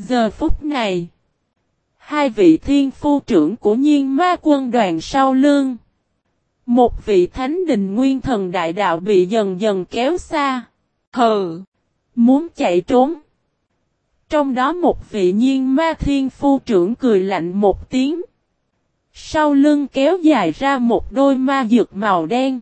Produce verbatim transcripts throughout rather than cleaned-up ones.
Giờ phút này, hai vị thiên phu trưởng của Nhiên Ma quân đoàn sau lưng. Một vị thánh đình nguyên thần đại đạo bị dần dần kéo xa. Hừ! Muốn chạy trốn. Trong đó một vị Nhiên Ma thiên phu trưởng cười lạnh một tiếng. Sau lưng kéo dài ra một đôi ma dược màu đen.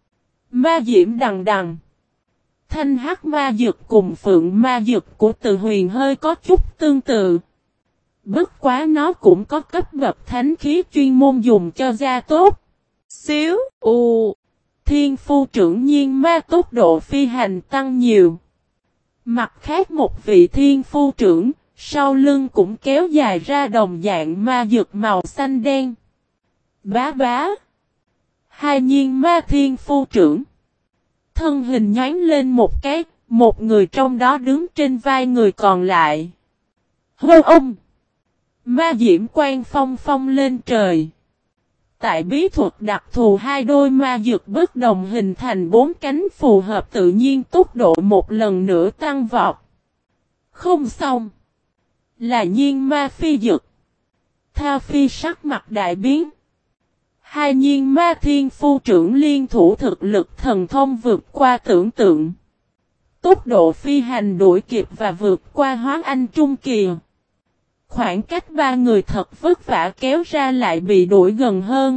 Ma diễm đằng đằng. Thanh hắc ma dược cùng phượng ma dược của Từ Huyền hơi có chút tương tự. Bất quá nó cũng có cấp bậc thánh khí chuyên môn dùng cho da tốt. Xíu, u, thiên phu trưởng Nhiên Ma tốc độ phi hành tăng nhiều. Mặt khác một vị thiên phu trưởng, sau lưng cũng kéo dài ra đồng dạng ma dược màu xanh đen. Bá bá. Hai Nhiên Ma thiên phu trưởng. Thân hình nhánh lên một cái, một người trong đó đứng trên vai người còn lại. Hô ông! Ma diễm quang phong phong lên trời. Tại bí thuật đặc thù hai đôi ma dược bất đồng hình thành bốn cánh phù hợp tự nhiên tốc độ một lần nữa tăng vọt. Không xong. Là Nhiên Ma phi dực. Thao phi sắc mặt đại biến. Hai Nhiên Ma thiên phu trưởng liên thủ thực lực thần thông vượt qua tưởng tượng. Tốc độ phi hành đuổi kịp và vượt qua Hóa Anh Trung Kỳ. Khoảng cách ba người thật vất vả kéo ra lại bị đuổi gần hơn.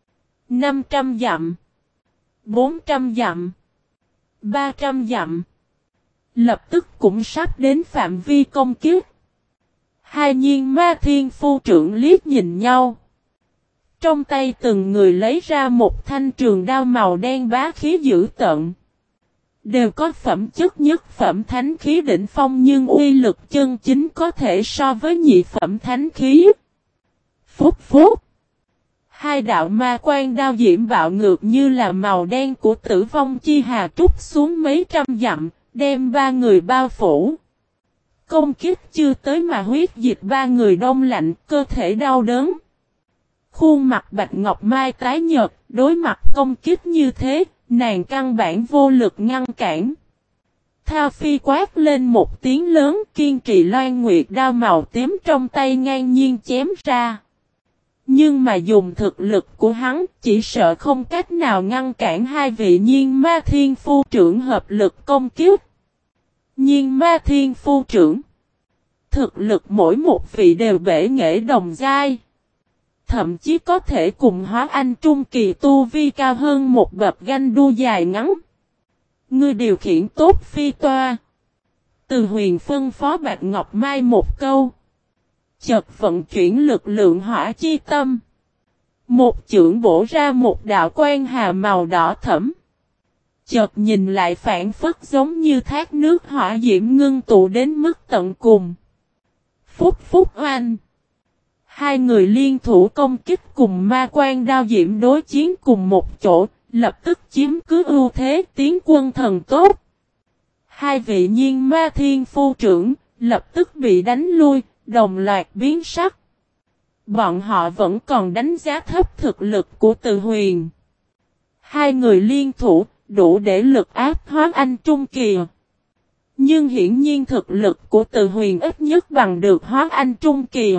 năm trăm dặm. bốn trăm dặm. ba trăm dặm. Lập tức cũng sắp đến phạm vi công kích. Hai Nhiên Ma thiên phu trưởng liếc nhìn nhau. Trong tay từng người lấy ra một thanh trường đao màu đen bá khí dữ tợn. Đều có phẩm chất nhất phẩm thánh khí đỉnh phong nhưng uy lực chân chính có thể so với nhị phẩm thánh khí. Phúc phúc. Hai đạo ma quan đao diễm bạo ngược như là màu đen của tử vong chi hà trút xuống mấy trăm dặm, đem ba người bao phủ. Công kích chưa tới mà huyết dịch ba người đông lạnh, cơ thể đau đớn. Khuôn mặt Bạch Ngọc Mai tái nhợt, đối mặt công kích như thế, nàng căn bản vô lực ngăn cản. Thao phi quát lên một tiếng lớn, kiên trì loan nguyệt đao màu tím trong tay ngang nhiên chém ra. Nhưng mà dùng thực lực của hắn, chỉ sợ không cách nào ngăn cản hai vị Nhiên Ma thiên phu trưởng hợp lực công kích. Nhiên Ma thiên phu trưởng. Thực lực mỗi một vị đều bể nghệ đồng giai. Thậm chí có thể cùng Hóa Anh Trung Kỳ tu vi cao hơn một bậc ganh đua dài ngắn. Ngươi điều khiển tốt phi toa. Từ Huyền phân phó Bạch Ngọc Mai một câu. Chợt vận chuyển lực lượng hỏa chi tâm. Một chưởng bổ ra một đạo quan hà màu đỏ thẫm. Chợt nhìn lại phản phất giống như thác nước hỏa diễm ngưng tụ đến mức tận cùng. Phúc phúc oanh. Hai người liên thủ công kích cùng ma quan đao diễm đối chiến cùng một chỗ, lập tức chiếm cứ ưu thế tiến quân thần tốt. Hai vị Nhiên Ma thiên phu trưởng, lập tức bị đánh lui, đồng loạt biến sắc. Bọn họ vẫn còn đánh giá thấp thực lực của Từ Huyền. Hai người liên thủ, đủ để lực áp Hóa Anh Trung Kỳ. Nhưng hiển nhiên thực lực của Từ Huyền ít nhất bằng được Hóa Anh Trung Kỳ.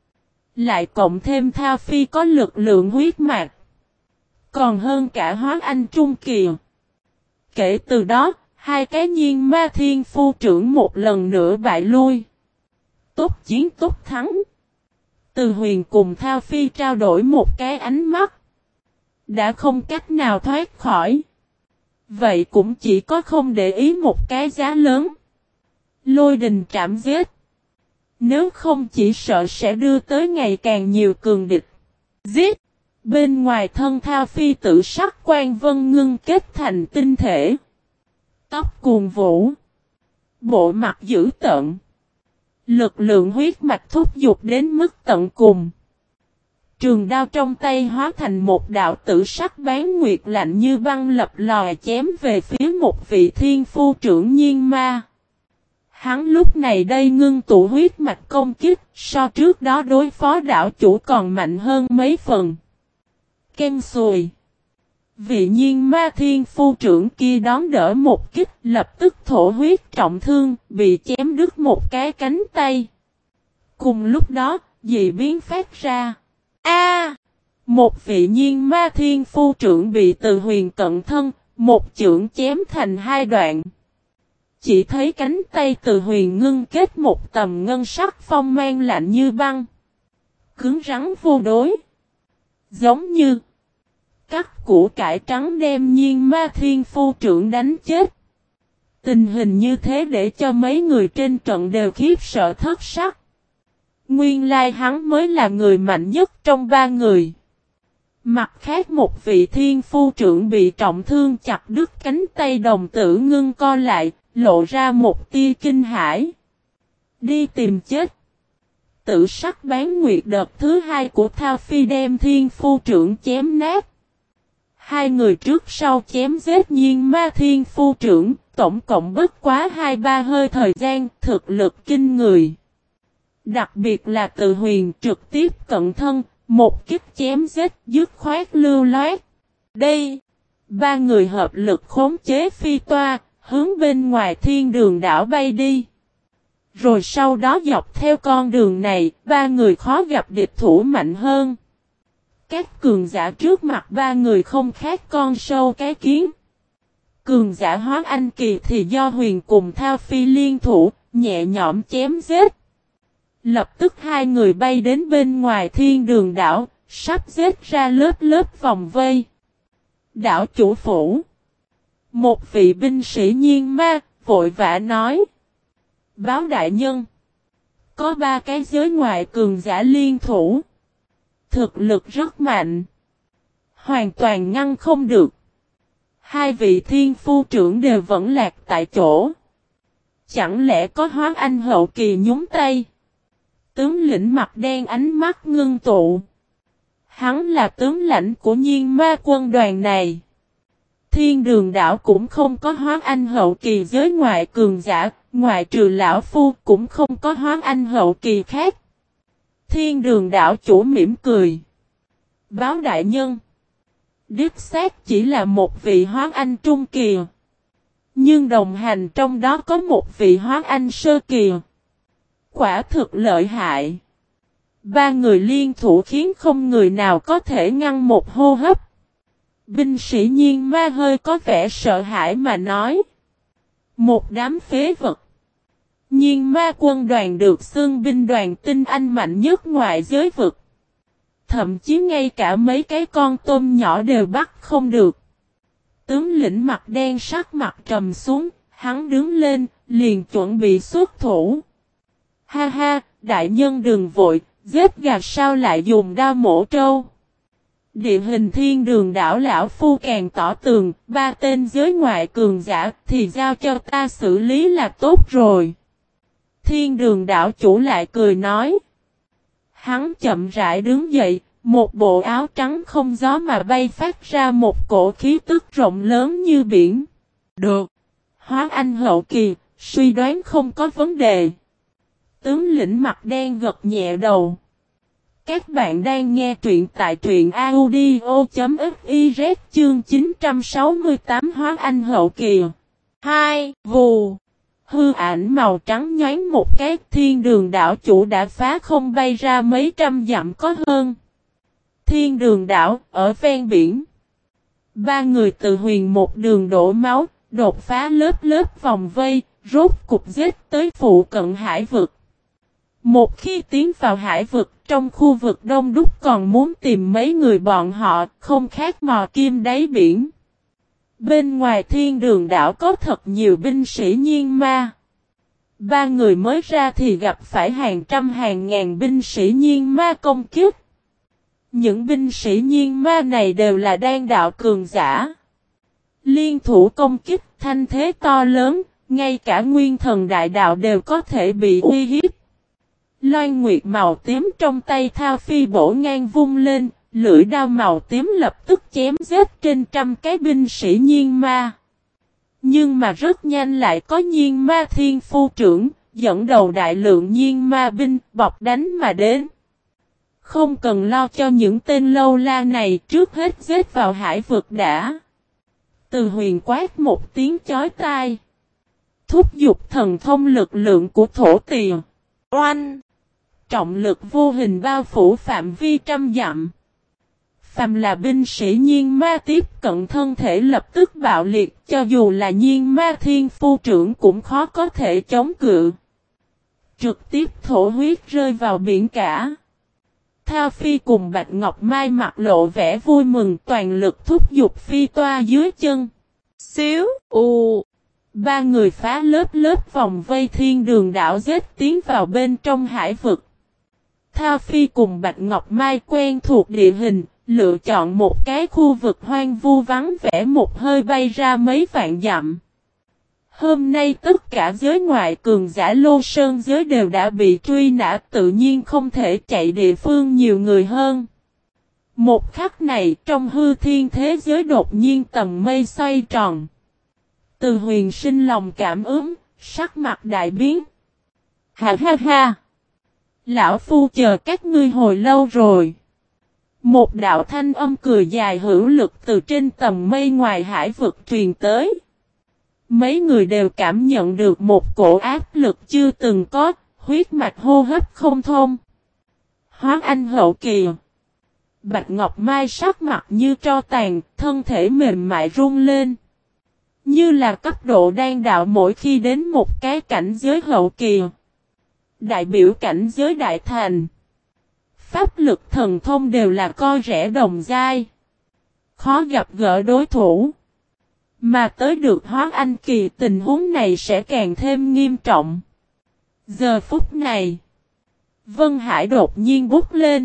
Lại cộng thêm Thao phi có lực lượng huyết mạch. Còn hơn cả Hóa Anh Trung Kỳ. Kể từ đó, hai cái Nhiên Ma thiên phu trưởng một lần nữa bại lui. Tốt chiến tốt thắng. Từ Huyền cùng Thao phi trao đổi một cái ánh mắt. Đã không cách nào thoát khỏi. Vậy cũng chỉ có không để ý một cái giá lớn. Lôi đình trảm giết. Nếu không chỉ sợ sẽ đưa tới ngày càng nhiều cường địch. Giết. Bên ngoài thân Thao phi tự sắc quan vân ngưng kết thành tinh thể. Tóc cuồng vũ. Bộ mặt dữ tợn. Lực lượng huyết mạch thúc giục đến mức tận cùng. Trường đao trong tay hóa thành một đạo tử sắc bán nguyệt lạnh như băng lập lòi chém về phía một vị thiên phu trưởng Nhiên Ma. Hắn lúc này đây ngưng tụ huyết mạch công kích, so trước đó đối phó đảo chủ còn mạnh hơn mấy phần. Kem sùi. Vị Nhiên Ma thiên phu trưởng kia đón đỡ một kích, lập tức thổ huyết trọng thương, bị chém đứt một cái cánh tay. Cùng lúc đó, dị biến phát ra. A! Một vị nhiên ma thiên phu trưởng bị Từ Huyền cận thân, một chưởng chém thành hai đoạn. Chỉ thấy cánh tay Từ Huyền ngưng kết một tầm ngân sắc phong mang lạnh như băng. Cứng rắn vô đối. Giống như cắt củ cải trắng đem nhiên ma thiên phu trưởng đánh chết. Tình hình như thế để cho mấy người trên trận đều khiếp sợ thất sắc. Nguyên lai hắn mới là người mạnh nhất trong ba người. Mặt khác một vị thiên phu trưởng bị trọng thương chặt đứt cánh tay đồng tử ngưng co lại, lộ ra một tia kinh hãi. Đi tìm chết. Tử sắc bán nguyệt đợt thứ hai của Thao Phi đem thiên phu trưởng chém nát. Hai người trước sau chém giết nhiên ma thiên phu trưởng, tổng cộng bất quá hai ba hơi thời gian, thực lực kinh người. Đặc biệt là Từ Huyền trực tiếp cận thân, một kích chém giết dứt khoát lưu loát. Đây, ba người hợp lực khống chế phi toa, hướng bên ngoài thiên đường đảo bay đi. Rồi sau đó dọc theo con đường này, ba người khó gặp địch thủ mạnh hơn. Các cường giả trước mặt ba người không khác con sâu cái kiến. Cường giả hóa anh kỳ thì do Huyền cùng Thao Phi liên thủ, nhẹ nhõm chém giết. Lập tức hai người bay đến bên ngoài thiên đường đảo, sắp giết ra lớp lớp vòng vây. Đảo chủ phủ. Một vị binh sĩ nhiên ma, vội vã nói. Báo đại nhân. Có ba cái giới ngoại cường giả liên thủ. Thực lực rất mạnh. Hoàn toàn ngăn không được. Hai vị thiên phu trưởng đều vẫn lạc tại chỗ. Chẳng lẽ có hóa anh hậu kỳ nhúng tay? Tướng lĩnh mặt đen ánh mắt ngưng tụ. Hắn là tướng lãnh của nhiên ma quân đoàn này. Thiên đường đảo cũng không có hóa anh hậu kỳ giới ngoại cường giả, ngoại trừ lão phu cũng không có hóa anh hậu kỳ khác. Thiên đường đảo chủ mỉm cười. Báo đại nhân. Đích xác chỉ là một vị hóa anh trung kỳ. Nhưng đồng hành trong đó có một vị hóa anh sơ kỳ. Quả thực lợi hại. Ba người liên thủ khiến không người nào có thể ngăn một hô hấp. Binh sĩ nhiên ma hơi có vẻ sợ hãi mà nói. Một đám phế vật. Nhiên ma quân đoàn được xưng binh đoàn tinh anh mạnh nhất ngoại giới vực. Thậm chí ngay cả mấy cái con tôm nhỏ đều bắt không được. Tướng lĩnh mặt đen sắc mặt trầm xuống, hắn đứng lên, liền chuẩn bị xuất thủ. Ha ha, đại nhân đừng vội, giết gà sao lại dùng đao mổ trâu. Địa hình thiên đường đảo lão phu càng tỏ tường, ba tên giới ngoại cường giả thì giao cho ta xử lý là tốt rồi. Thiên đường đảo chủ lại cười nói. Hắn chậm rãi đứng dậy, một bộ áo trắng không gió mà bay phát ra một cổ khí tức rộng lớn như biển. Được. Hóa anh hậu kỳ, suy đoán không có vấn đề. Tướng lĩnh mặt đen gật nhẹ đầu. Các bạn đang nghe truyện tại truyện audio.fiz chương chín trăm sáu mươi tám hóa anh hậu kỳ. hai. Vù. Hư ảnh màu trắng nhoáng một cái, thiên đường đảo chủ đã phá không bay ra mấy trăm dặm có hơn. Thiên đường đảo, ở ven biển. Ba người Từ Huyền một đường đổ máu, đột phá lớp lớp vòng vây, rốt cục giết tới phụ cận hải vực. Một khi tiến vào hải vực, trong khu vực đông đúc còn muốn tìm mấy người bọn họ, không khác mò kim đáy biển. Bên ngoài thiên đường đảo có thật nhiều binh sĩ nhiên ma. Ba người mới ra thì gặp phải hàng trăm hàng ngàn binh sĩ nhiên ma công kích. Những binh sĩ nhiên ma này đều là đan đạo cường giả. Liên thủ công kích thanh thế to lớn, ngay cả nguyên thần đại đạo đều có thể bị uy hiếp. Loan nguyệt màu tím trong tay Thao Phi bổ ngang vung lên, lưỡi đao màu tím lập tức chém giết trên trăm cái binh sĩ nhiên ma. Nhưng mà rất nhanh lại có nhiên ma thiên phu trưởng, dẫn đầu đại lượng nhiên ma binh bọc đánh mà đến. Không cần lo cho những tên lâu la này, trước hết giết vào hải vực đã. Từ Huyền quát một tiếng chói tai. Thúc giục thần thông lực lượng của thổ tỳ. Oanh! trọng lực vô hình bao phủ phạm vi trăm dặm. Phàm là binh sĩ nhiên ma tiếp cận thân thể lập tức bạo liệt, cho dù là nhiên ma thiên phu trưởng cũng khó có thể chống cự. Trực tiếp thổ huyết rơi vào biển cả. Thao Phi cùng Bạch Ngọc Mai mặt lộ vẻ vui mừng, toàn lực thúc giục phi toa dưới chân. Xíu, u. Ba người phá lớp lớp vòng vây thiên đường đảo giết tiến vào bên trong hải vực. Thao Phi cùng Bạch Ngọc Mai quen thuộc địa hình, lựa chọn một cái khu vực hoang vu vắng vẻ một hơi bay ra mấy vạn dặm. Hôm nay tất cả giới ngoại cường giả Lô Sơn giới đều đã bị truy nã, tự nhiên không thể chạy địa phương nhiều người hơn. Một khắc này trong hư thiên thế giới đột nhiên tầng mây xoay tròn. Từ Huyền sinh lòng cảm ứng, sắc mặt đại biến. Ha ha ha! Lão Phu chờ các ngươi hồi lâu rồi. Một đạo thanh âm cười dài hữu lực từ trên tầng mây ngoài hải vực truyền tới. Mấy người đều cảm nhận được một cổ áp lực chưa từng có, huyết mạch hô hấp không thông. Hóa anh hậu kỳ. Bạch Ngọc Mai sắc mặt như tro tàn, thân thể mềm mại run lên. Như là cấp độ đan đạo mỗi khi đến một cái cảnh giới hậu kỳ. Đại biểu cảnh giới đại thành. Pháp lực thần thông đều là coi rẻ đồng giai. Khó gặp gỡ đối thủ. Mà tới được hóa anh kỳ tình huống này sẽ càng thêm nghiêm trọng. Giờ phút này. Vân Hải đột nhiên bút lên.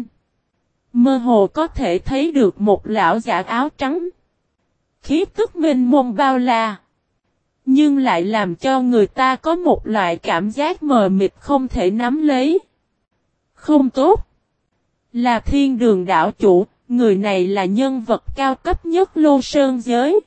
Mơ hồ có thể thấy được một lão giả áo trắng. Khí tức mênh mông bao la. Nhưng lại làm cho người ta có một loại cảm giác mờ mịt không thể nắm lấy. Không tốt. Là thiên đường đảo chủ, người này là nhân vật cao cấp nhất Lô Sơn giới.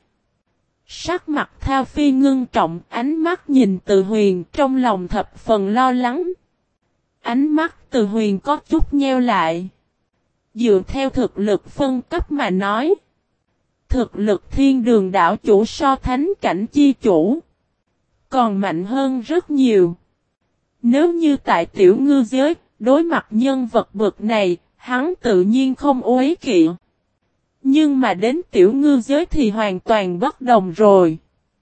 Sắc mặt Thao Phi ngưng trọng, ánh mắt nhìn Từ Huyền trong lòng thập phần lo lắng. Ánh mắt Từ Huyền có chút nheo lại. Dựa theo thực lực phân cấp mà nói. Thực lực thiên đường đảo chủ so thánh cảnh chi chủ. Còn mạnh hơn rất nhiều. Nếu như tại tiểu ngư giới, đối mặt nhân vật bậc này, hắn tự nhiên không uế kỵ. Nhưng mà đến tiểu ngư giới thì hoàn toàn bất đồng rồi.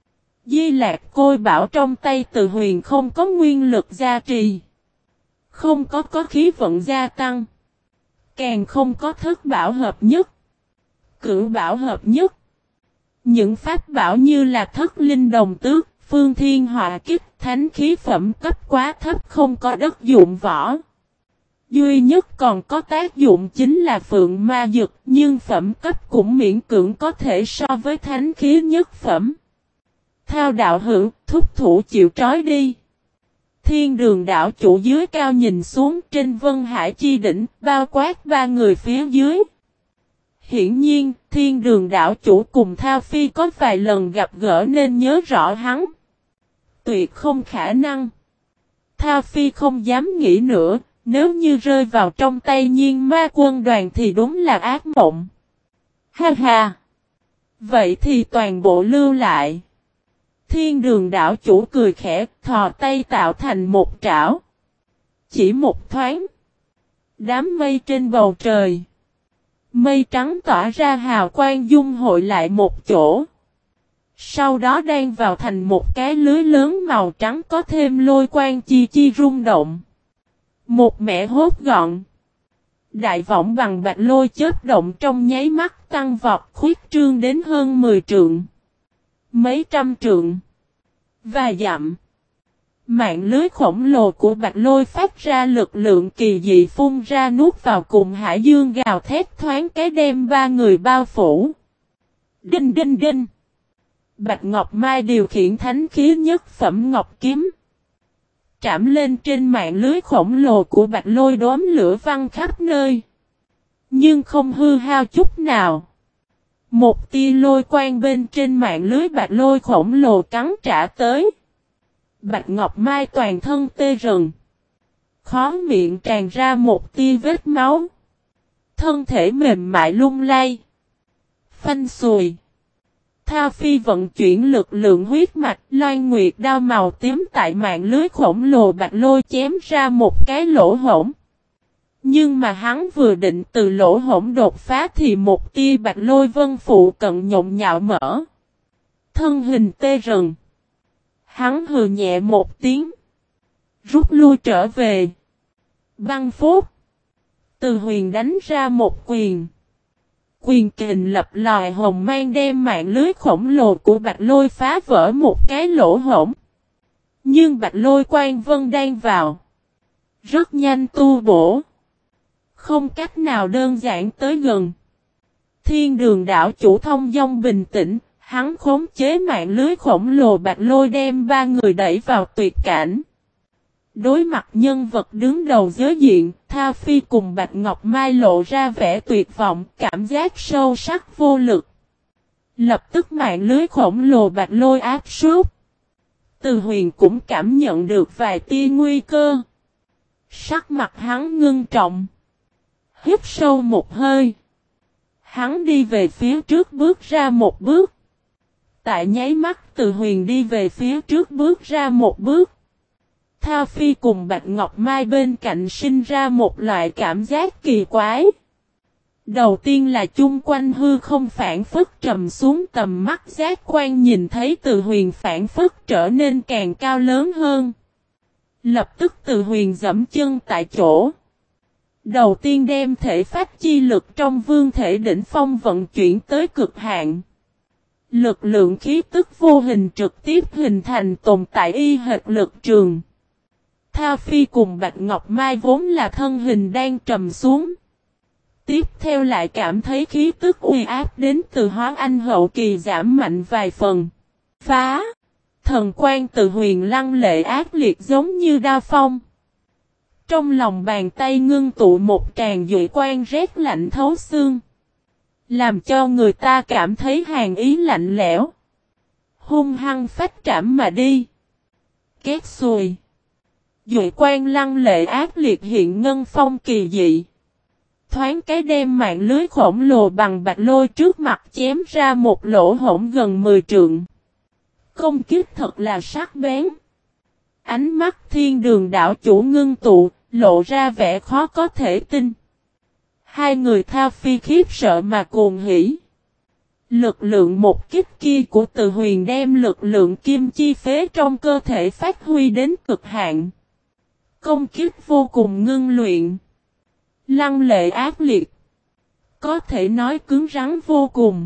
Di Lạc Côi Bảo trong tay Từ Huyền không có nguyên lực gia trì. Không có có khí vận gia tăng. Càng không có thất bảo hợp nhất. Cửu bảo hợp nhất. Những pháp bảo như là thất linh đồng tước, phương thiên họa kích, thánh khí phẩm cấp quá thấp không có đất dụng võ. Duy nhất còn có tác dụng chính là phượng ma dực, nhưng phẩm cấp cũng miễn cưỡng có thể so với thánh khí nhất phẩm. Thao đạo hữu, thúc thủ chịu trói đi. Thiên đường đảo chủ dưới cao nhìn xuống trên Vân Hải chi đỉnh, bao quát ba người phía dưới. Hiển nhiên, thiên đường đảo chủ cùng Thao Phi có vài lần gặp gỡ nên nhớ rõ hắn. Tuyệt không khả năng. Thao Phi không dám nghĩ nữa. Nếu như rơi vào trong tay nhiên ma quân đoàn thì đúng là ác mộng. Ha ha! Vậy thì toàn bộ lưu lại. Thiên đường đảo chủ cười khẽ, thò tay tạo thành một trảo. Chỉ một thoáng. Đám mây trên bầu trời. Mây trắng tỏa ra hào quang dung hội lại một chỗ. Sau đó đan vào thành một cái lưới lớn màu trắng có thêm lôi quang chi chi rung động. Một mẻ hốt gọn. Đại võng bằng bạch lôi chớp động trong nháy mắt tăng vọt khuyết trương đến hơn mười trượng. Mấy trăm trượng. Và dặm. Mạng lưới khổng lồ của bạch lôi phát ra lực lượng kỳ dị phun ra nuốt vào cùng hải dương gào thét thoáng cái đem ba người bao phủ. Đinh đinh đinh. Bạch Ngọc Mai điều khiển thánh khí nhất phẩm ngọc kiếm. Trảm lên trên mạng lưới khổng lồ của bạch lôi đốm lửa văng khắp nơi. Nhưng không hư hao chút nào. Một tia lôi quang bên trên mạng lưới bạch lôi khổng lồ cắn trả tới. Bạch Ngọc Mai toàn thân tê rần. Khó miệng tràn ra một tia vết máu. Thân thể mềm mại lung lay. Phanh xùi. Thao Phi vận chuyển lực lượng huyết mạch, loan nguyệt đao màu tím tại mạng lưới khổng lồ bạch lôi chém ra một cái lỗ hổng. Nhưng mà hắn vừa định từ lỗ hổng đột phá thì một tia bạch lôi vân phụ cận nhộn nhạo mở. Thân hình tê rần. Hắn hừ nhẹ một tiếng. Rút lui trở về. Băng phốt. Từ huyền đánh ra một quyền. Quyền kình lập lòi hồng mang đem mạng lưới khổng lồ của bạch lôi phá vỡ một cái lỗ hổng. Nhưng bạch lôi quan vân đang vào. Rất nhanh tu bổ. Không cách nào đơn giản tới gần. Thiên đường đảo chủ thông dong bình tĩnh. Hắn khống chế mạng lưới khổng lồ bạch lôi đem ba người đẩy vào tuyệt cảnh. Đối mặt nhân vật đứng đầu giới diện, Tha Phi cùng Bạch Ngọc Mai lộ ra vẻ tuyệt vọng, cảm giác sâu sắc vô lực. Lập tức mạng lưới khổng lồ bạch lôi áp sút. Từ huyền cũng cảm nhận được vài tia nguy cơ. Sắc mặt hắn ngưng trọng. Hít sâu một hơi. Hắn đi về phía trước bước ra một bước. Tại nháy mắt Từ huyền đi về phía trước bước ra một bước. Tha Phi cùng Bạch Ngọc Mai bên cạnh sinh ra một loại cảm giác kỳ quái. Đầu tiên là chung quanh hư không phản phất trầm xuống, tầm mắt giác quan nhìn thấy Từ huyền phản phất trở nên càng cao lớn hơn. Lập tức Từ huyền giẫm chân tại chỗ. Đầu tiên đem thể phách chi lực trong vương thể đỉnh phong vận chuyển tới cực hạn. Lực lượng khí tức vô hình trực tiếp hình thành tồn tại y hệt lực trường. Tha Phi cùng Bạch Ngọc Mai vốn là thân hình đang trầm xuống. Tiếp theo lại cảm thấy khí tức uy áp đến từ Hóa Anh hậu kỳ giảm mạnh vài phần. Phá! Thần quan Từ huyền lăng lệ ác liệt giống như đao phong. Trong lòng bàn tay ngưng tụ một tràng duệ quan rét lạnh thấu xương. Làm cho người ta cảm thấy hàn ý lạnh lẽo. Hung hăng phách trảm mà đi. Két xùi. Duệ quan lăng lệ ác liệt hiện ngân phong kỳ dị. Thoáng cái đem mạng lưới khổng lồ bằng bạch lôi trước mặt chém ra một lỗ hổng gần mười trượng. Công kích thật là sắc bén. Ánh mắt thiên đường đảo chủ ngưng tụ, lộ ra vẻ khó có thể tin. Hai người Tha Phi khiếp sợ mà cuồng hỉ. Lực lượng một kích kia của Từ huyền đem lực lượng kim chi phế trong cơ thể phát huy đến cực hạn. Công kích vô cùng ngưng luyện. Lăng lệ ác liệt. Có thể nói cứng rắn vô cùng.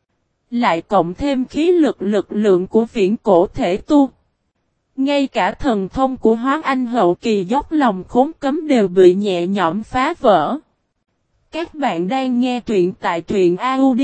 Lại cộng thêm khí lực lực lượng của viễn cổ thể tu. Ngay cả thần thông của Hóa Anh hậu kỳ dốc lòng khốn cấm đều bị nhẹ nhõm phá vỡ. Các bạn đang nghe truyện tại truyện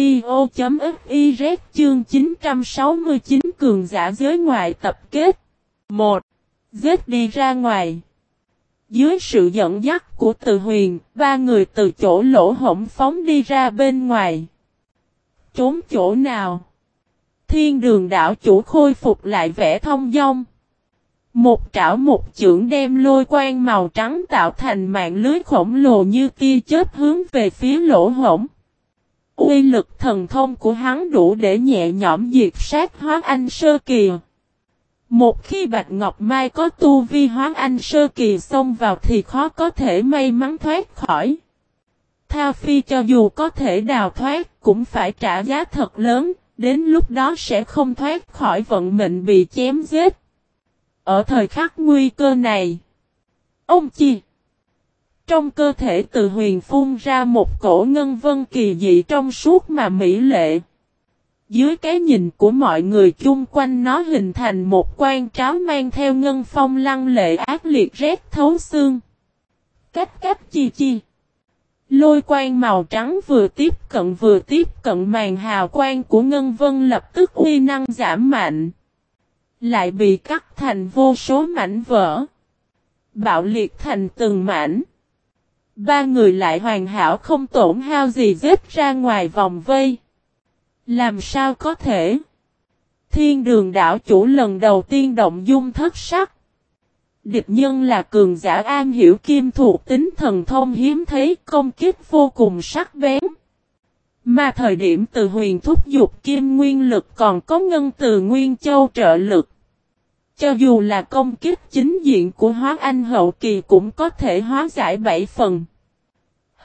audio.fiz chương chín trăm sáu mươi chín cường giả giới ngoại tập kết. một. Giết đi ra ngoài. Dưới sự dẫn dắt của Từ huyền, ba người từ chỗ lỗ hổng phóng đi ra bên ngoài. Trốn chỗ nào? Thiên đường đảo chủ khôi phục lại vẻ thông dong. Một trảo một chưởng đem lôi quang màu trắng tạo thành mạng lưới khổng lồ như tia chớp hướng về phía lỗ hổng. Uy lực thần thông của hắn đủ để nhẹ nhõm diệt sát Hóa Anh sơ kỳ. Một khi Bạch Ngọc Mai có tu vi Hóa Anh sơ kỳ xông vào thì khó có thể may mắn thoát khỏi. Tha Phi cho dù có thể đào thoát cũng phải trả giá thật lớn, đến lúc đó sẽ không thoát khỏi vận mệnh bị chém giết. Ở thời khắc nguy cơ này, ông chi, trong cơ thể Từ huyền phun ra một cổ ngân vân kỳ dị trong suốt mà mỹ lệ. Dưới cái nhìn của mọi người chung quanh nó hình thành một quan tráo mang theo ngân phong lăng lệ ác liệt rét thấu xương. Cách cách chi chi. Lôi quang màu trắng vừa tiếp cận vừa tiếp cận màn hào quang của ngân vân lập tức uy năng giảm mạnh. Lại bị cắt thành vô số mảnh vỡ. Bạo liệt thành từng mảnh. Ba người lại hoàn hảo không tổn hao gì giết ra ngoài vòng vây. Làm sao có thể? Thiên đường đảo chủ lần đầu tiên động dung thất sắc. Địch nhân là cường giả am hiểu kim thuộc tính thần thông hiếm thấy, công kích vô cùng sắc bén. Mà thời điểm Từ huyền thúc dục kim nguyên lực còn có ngân từ nguyên châu trợ lực. Cho dù là công kích chính diện của Hóa Anh hậu kỳ cũng có thể hóa giải bảy phần.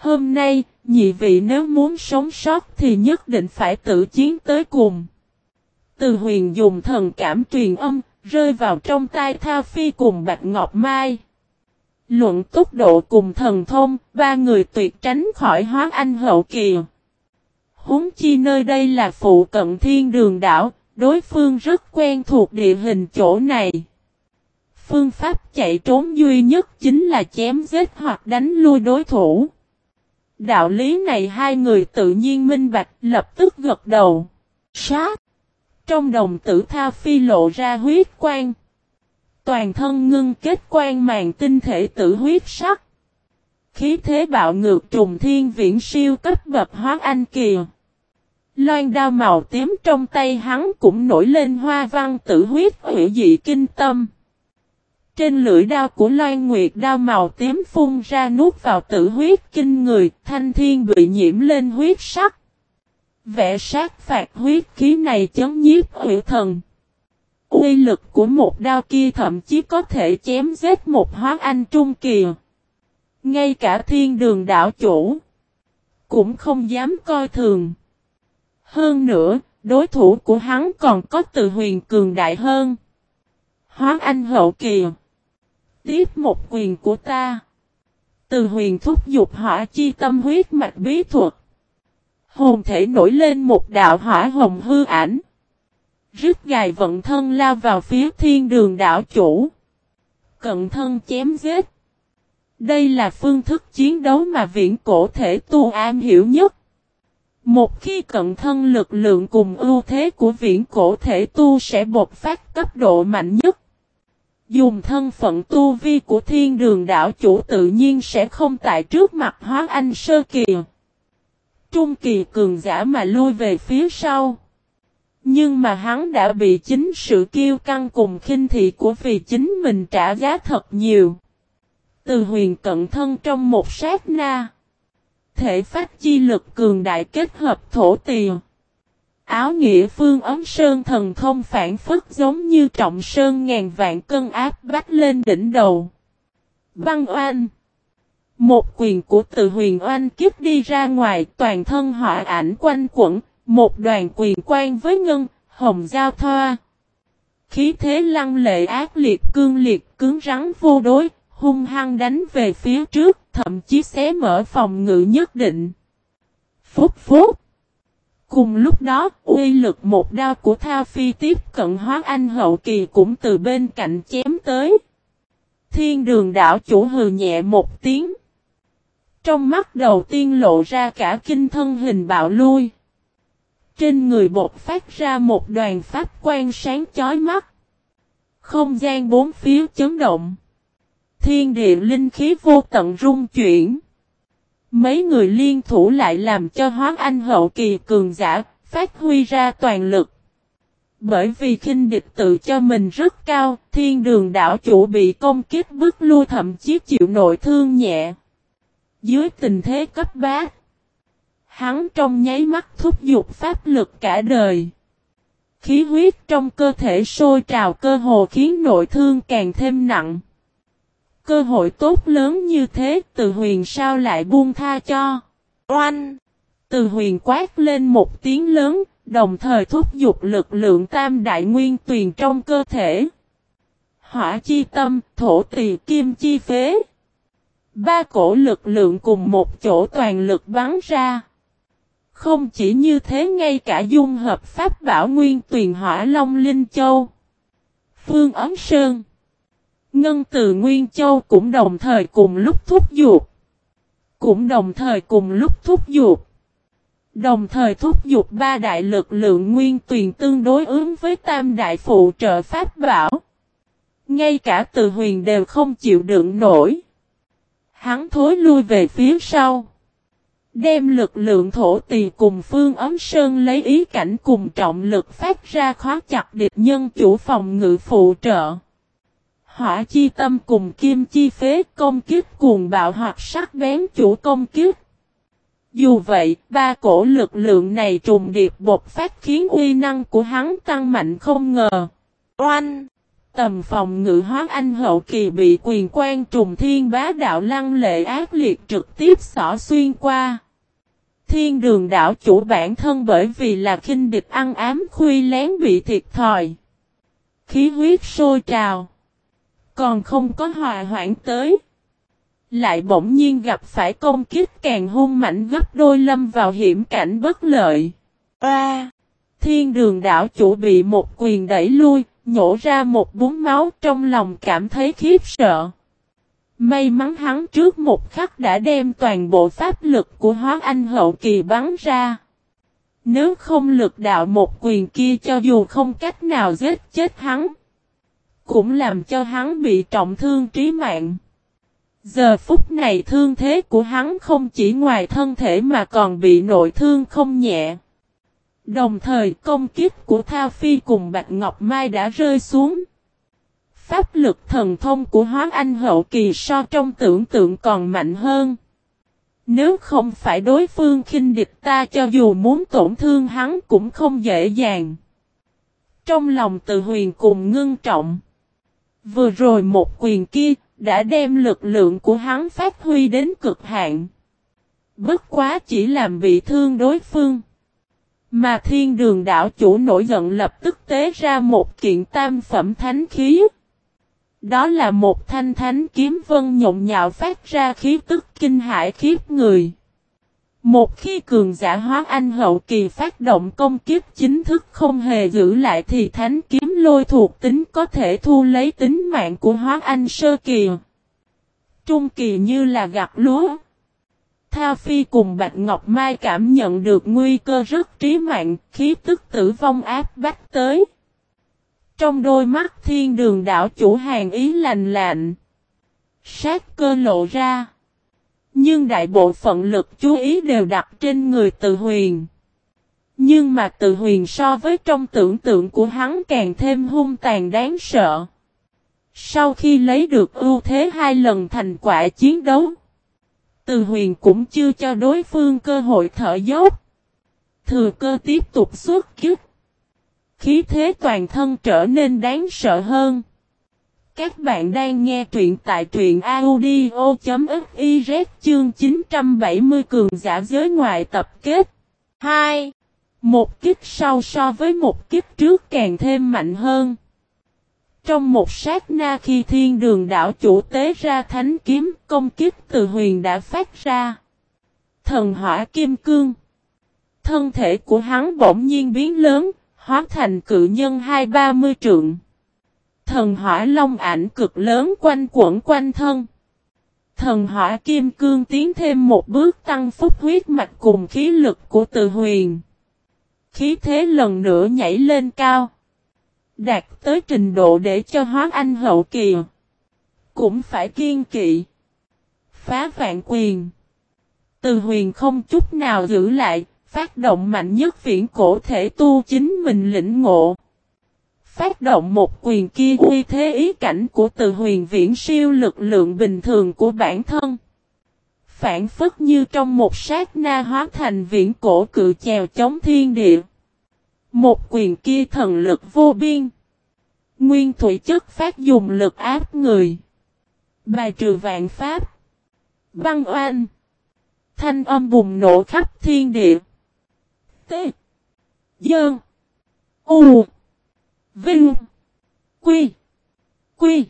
Hôm nay, nhị vị nếu muốn sống sót thì nhất định phải tự chiến tới cùng. Từ Huyền dùng thần cảm truyền âm, rơi vào trong tai Thao Phi cùng Bạch Ngọc Mai. Luận tốc độ cùng thần thông, ba người tuyệt tránh khỏi hóa anh hậu kỳ. Huống chi nơi đây là phụ cận thiên đường đảo, đối phương rất quen thuộc địa hình chỗ này. Phương pháp chạy trốn duy nhất chính là chém giết hoặc đánh lui đối thủ. Đạo lý này hai người tự nhiên minh bạch, lập tức gật đầu. Sát! Trong đồng tử Thao Phi lộ ra huyết quang. Toàn thân ngưng kết quang màn tinh thể tử huyết sắc. Khí thế bạo ngược trùng thiên viễn siêu cấp bậc hóa anh kỳ. Loan đao màu tím trong tay hắn cũng nổi lên hoa văn tử huyết hủy dị kinh tâm. Trên lưỡi đao của Loan Nguyệt đao màu tím phun ra nuốt vào tử huyết kinh người, thanh thiên bị nhiễm lên huyết sắc. Vẻ sát phạt huyết khí này chấn nhiếp hủy thần. Uy lực của một đao kia thậm chí có thể chém giết một hóa anh trung kỳ. Ngay cả thiên đường đảo chủ cũng không dám coi thường. Hơn nữa, đối thủ của hắn còn có Từ Huyền cường đại hơn. Hóa anh hậu kỳ. Tiếp một quyền của ta. Từ Huyền thúc giục hỏa chi tâm huyết mạch bí thuật. Hồn thể nổi lên một đạo hỏa hồng hư ảnh. Rứt gài vận thân lao vào phía thiên đường đảo chủ. Cận thân chém giết. Đây là phương thức chiến đấu mà viễn cổ thể tu am hiểu nhất. Một khi cận thân lực lượng cùng ưu thế của viễn cổ thể tu sẽ bộc phát cấp độ mạnh nhất. Dùng thân phận tu vi của thiên đường đảo chủ tự nhiên sẽ không tại trước mặt hóa anh sơ kỳ. Trung kỳ cường giả mà lui về phía sau. Nhưng mà hắn đã bị chính sự kiêu căng cùng khinh thị của vì chính mình trả giá thật nhiều. Từ Huyền cận thân trong một sát na. Thể phách chi lực cường đại kết hợp thổ tìa. Áo nghĩa phương ấm sơn thần thông phản phất giống như trọng sơn ngàn vạn cân áp bách lên đỉnh đầu. Băng oanh. Một quyền của Từ Huyền oanh kiếp đi ra ngoài, toàn thân hỏa ảnh quanh quẩn, một đoàn quyền quang với ngân, hồng giao thoa. Khí thế lăng lệ ác liệt cương liệt cứng rắn vô đối, hung hăng đánh về phía trước, thậm chí xé mở phòng ngự nhất định. Phúc phúc. Cùng lúc đó, uy lực một đao của Thao Phi tiếp cận hóa anh hậu kỳ cũng từ bên cạnh chém tới. Thiên đường đảo chủ hừ nhẹ một tiếng. Trong mắt đầu tiên lộ ra cả kinh thân hình bạo lui. Trên người bột phát ra một đoàn pháp quan sáng chói mắt. Không gian bốn phía chấn động. Thiên địa linh khí vô tận rung chuyển. Mấy người liên thủ lại làm cho hóa anh hậu kỳ cường giả phát huy ra toàn lực. Bởi vì khinh địch tự cho mình rất cao, thiên đường đảo chủ bị công kích bức lui thậm chí chịu nội thương nhẹ. Dưới tình thế cấp bát, hắn trong nháy mắt thúc giục pháp lực cả đời. Khí huyết trong cơ thể sôi trào cơ hồ khiến nội thương càng thêm nặng. Cơ hội tốt lớn như thế, Từ Huyền sao lại buông tha cho. Oanh! Từ Huyền quát lên một tiếng lớn, đồng thời thúc giục lực lượng tam đại nguyên tuyền trong cơ thể. Hỏa chi tâm, thổ tỳ kim chi phế. Ba cổ lực lượng cùng một chỗ toàn lực bắn ra. Không chỉ như thế, ngay cả dung hợp pháp bảo nguyên tuyền hỏa long linh châu. Phương Ấn Sơn. Ngân từ Nguyên Châu cũng đồng thời cùng lúc thúc giục. Cũng đồng thời cùng lúc thúc giục. Đồng thời thúc giục ba đại lực lượng nguyên tuyền tương đối ứng với tam đại phụ trợ pháp bảo. Ngay cả Từ Huyền đều không chịu đựng nổi. Hắn thối lui về phía sau. Đem lực lượng thổ tỳ cùng Phương Ấm Sơn lấy ý cảnh cùng trọng lực phát ra khóa chặt địch nhân chủ phòng ngự phụ trợ. Hỏa chi tâm cùng kim chi phế công kích cuồng bạo hoặc sắc bén chủ công kích. Dù vậy, ba cổ lực lượng này trùng điệp bộc phát khiến uy năng của hắn tăng mạnh không ngờ. Oanh! Tầm phòng ngự Hóa Anh hậu kỳ bị quyền quan trùng thiên bá đạo lăng lệ ác liệt trực tiếp xỏ xuyên qua. Thiên Đường đảo chủ bản thân bởi vì là khinh địch ăn ám khuy lén bị thiệt thòi. Khí huyết sôi trào. Còn không có hòa hoãn tới. Lại bỗng nhiên gặp phải công kích càng hung mạnh gấp đôi, lâm vào hiểm cảnh bất lợi. A! Thiên Đường đảo chủ bị một quyền đẩy lui, nhổ ra một búng máu, trong lòng cảm thấy khiếp sợ. May mắn hắn trước một khắc đã đem toàn bộ pháp lực của Hóa Anh hậu kỳ bắn ra. Nếu không lực đạo một quyền kia cho dù không cách nào giết chết hắn, cũng làm cho hắn bị trọng thương trí mạng. Giờ phút này thương thế của hắn không chỉ ngoài thân thể mà còn bị nội thương không nhẹ. Đồng thời công kích của Thao Phi cùng Bạch Ngọc Mai đã rơi xuống. Pháp lực thần thông của Hóa Anh hậu kỳ so trong tưởng tượng còn mạnh hơn. Nếu không phải đối phương khinh địch, ta cho dù muốn tổn thương hắn cũng không dễ dàng. Trong lòng Từ Huyền cùng ngưng trọng. Vừa rồi một quyền kia đã đem lực lượng của hắn phát huy đến cực hạn. Bất quá chỉ làm bị thương đối phương. Mà Thiên Đường đảo chủ nổi giận lập tức tế ra một kiện tam phẩm thánh khí. Đó là một thanh thánh kiếm vân nhộn nhạo phát ra khí tức kinh hãi khiếp người. Một khi cường giả Hóa Anh hậu kỳ phát động công kích chính thức không hề giữ lại thì thánh kiếm lôi thuộc tính có thể thu lấy tính mạng của Hóa Anh sơ kỳ. Trung kỳ như là gặt lúa. Thao Phi cùng Bạch Ngọc Mai cảm nhận được nguy cơ rất trí mạng, khí tức tử vong áp bách tới. Trong đôi mắt Thiên Đường đảo chủ hàn ý lạnh lạnh. Sát cơ lộ ra. Nhưng đại bộ phận lực chú ý đều đặt trên người Từ Huyền. Nhưng mà Từ Huyền so với trong tưởng tượng của hắn càng thêm hung tàn đáng sợ. Sau khi lấy được ưu thế hai lần thành quả chiến đấu, Từ Huyền cũng chưa cho đối phương cơ hội thở dốc. Thừa cơ tiếp tục xuất kích. Khí thế toàn thân trở nên đáng sợ hơn. Các bạn đang nghe truyện tại truyện audio.fiz chương chín trăm bảy mươi cường giả giới ngoại tập kết. hai. Một kích sau so với một kích trước càng thêm mạnh hơn. Trong một sát na khi Thiên Đường đảo chủ tế ra thánh kiếm, công kích Từ Huyền đã phát ra. Thần hỏa kim cương. Thân thể của hắn bỗng nhiên biến lớn, hóa thành cự nhân hai ba mươi trượng. Thần hỏa long ảnh cực lớn quanh quẩn quanh thân. Thần hỏa kim cương tiến thêm một bước tăng phúc huyết mạch cùng khí lực của Từ Huyền. Khí thế lần nữa nhảy lên cao. Đạt tới trình độ để cho Hóa Anh hậu kỳ cũng phải kiên kỵ. Phá vạn quyền. Từ Huyền không chút nào giữ lại, phát động mạnh nhất viễn cổ thể tu chính mình lĩnh ngộ. Phát động một quyền kia uy thế ý cảnh của Từ Huyền viễn siêu lực lượng bình thường của bản thân. Phản phất như trong một sát na hóa thành viễn cổ cự chèo chống thiên địa. Một quyền kia thần lực vô biên. Nguyên thủy chất phát dùng lực áp người. Bài trừ vạn pháp. Băng oanh. Thanh âm bùng nổ khắp thiên địa. T. Dơn. U. Vinh. Quy. Quy.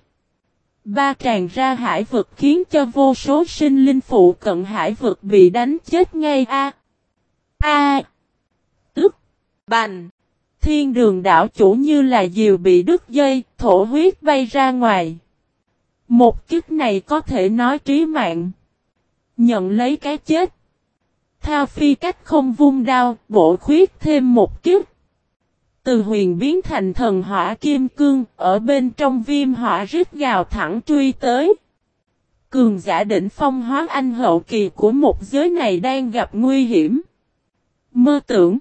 Ba tràn ra hải vực khiến cho vô số sinh linh phụ cận hải vực bị đánh chết ngay a. A. Tức. Bành. Thiên Đường đảo chủ như là diều bị đứt dây, thổ huyết bay ra ngoài. Một kích này có thể nói trí mạng. Nhận lấy cái chết. Thao Phi cách không vung đao, bổ khuyết thêm một kích. Từ Huyền biến thành thần hỏa kim cương, ở bên trong viêm hỏa rít gào thẳng truy tới. Cường giả đỉnh phong Hóa Anh hậu kỳ của một giới này đang gặp nguy hiểm. Mơ tưởng.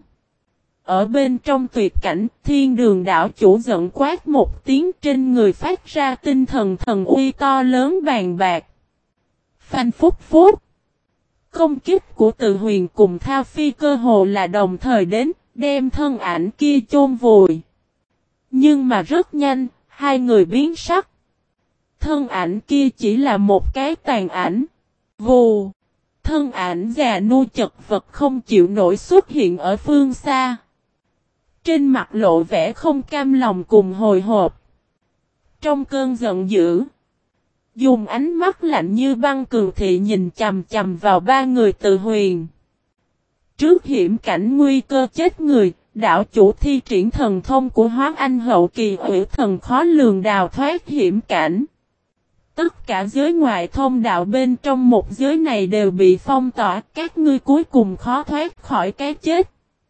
Ở bên trong tuyệt cảnh, Thiên Đường đảo chủ giận quát một tiếng, trên người phát ra tinh thần thần uy to lớn bàn bạc. Phanh phúc phúc. Công kích của Từ Huyền cùng Thao Phi cơ hồ là đồng thời đến, đem thân ảnh kia chôn vùi. Nhưng mà rất nhanh, Hai người biến sắc. Thân ảnh kia chỉ là một cái tàn ảnh. Vù. Thân ảnh già nua chật vật không chịu nổi xuất hiện ở phương xa. Trên mặt lộ vẻ không cam lòng cùng hồi hộp. Trong cơn giận dữ, dùng ánh mắt lạnh như băng cường thị nhìn chằm chằm vào ba người Từ Huyền. Trước hiểm cảnh nguy cơ chết người, đạo chủ thi triển thần thông của Hóa Anh hậu kỳ Hủy Thần khó lường đào thoát hiểm cảnh. Tất cả giới ngoại thông đạo bên trong một giới này đều bị phong tỏa, các ngươi cuối cùng khó thoát khỏi cái chết.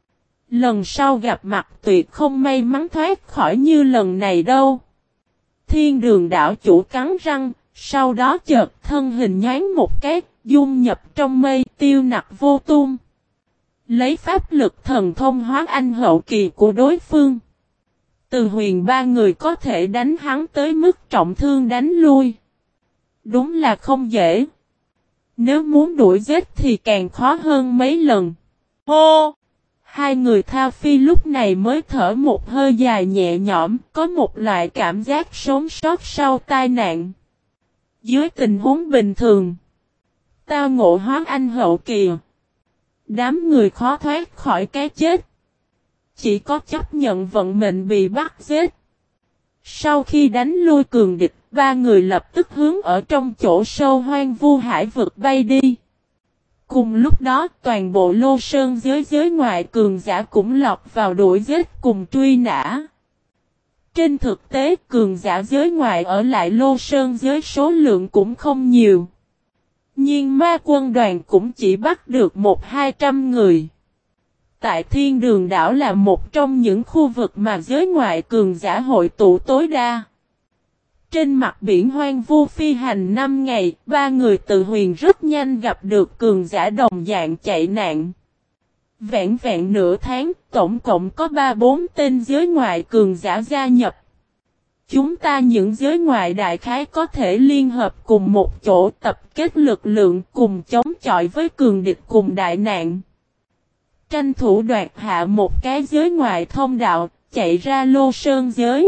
Lần sau gặp mặt tuyệt không may mắn thoát khỏi như lần này đâu. Thiên Đường đạo chủ cắn răng, sau đó chợt thân hình nhoáng một cái, dung nhập trong mây tiêu nặc vô tung. Lấy pháp lực thần thông Hóa Anh hậu kỳ của đối phương. Từ Huyền ba người có thể đánh hắn tới mức trọng thương đánh lui. Đúng là không dễ. Nếu muốn đuổi giết thì càng khó hơn mấy lần. Hô! Hai người Thao Phi lúc này mới thở một hơi dài nhẹ nhõm, có một loại cảm giác sống sót sau tai nạn. Dưới tình huống bình thường, tao ngộ Hóa Anh hậu kỳ, đám người khó thoát khỏi cái chết. Chỉ có chấp nhận vận mệnh bị bắt giết. Sau khi đánh lui cường địch, ba người lập tức hướng ở trong chỗ sâu hoang vu hải vực bay đi. Cùng lúc đó, toàn bộ Lô Sơn giới giới ngoại cường giả cũng lọt vào đuổi giết cùng truy nã. Trên thực tế, cường giả giới ngoại ở lại Lô Sơn giới số lượng cũng không nhiều. Nhưng ma quân đoàn cũng chỉ bắt được một hai trăm người. Tại Thiên Đường đảo là một trong những khu vực mà giới ngoại cường giả hội tụ tối đa. Trên mặt biển hoang vu phi hành năm ngày, ba người Từ Huyền rất nhanh gặp được cường giả đồng dạng chạy nạn. Vẹn vẹn nửa tháng, tổng cộng có ba bốn tên giới ngoại cường giả gia nhập. Chúng ta những giới ngoại đại khái có thể liên hợp cùng một chỗ tập kết lực lượng cùng chống chọi với cường địch cùng đại nạn. Tranh thủ đoạt hạ một cái giới ngoại thông đạo, chạy ra Lô Sơn giới.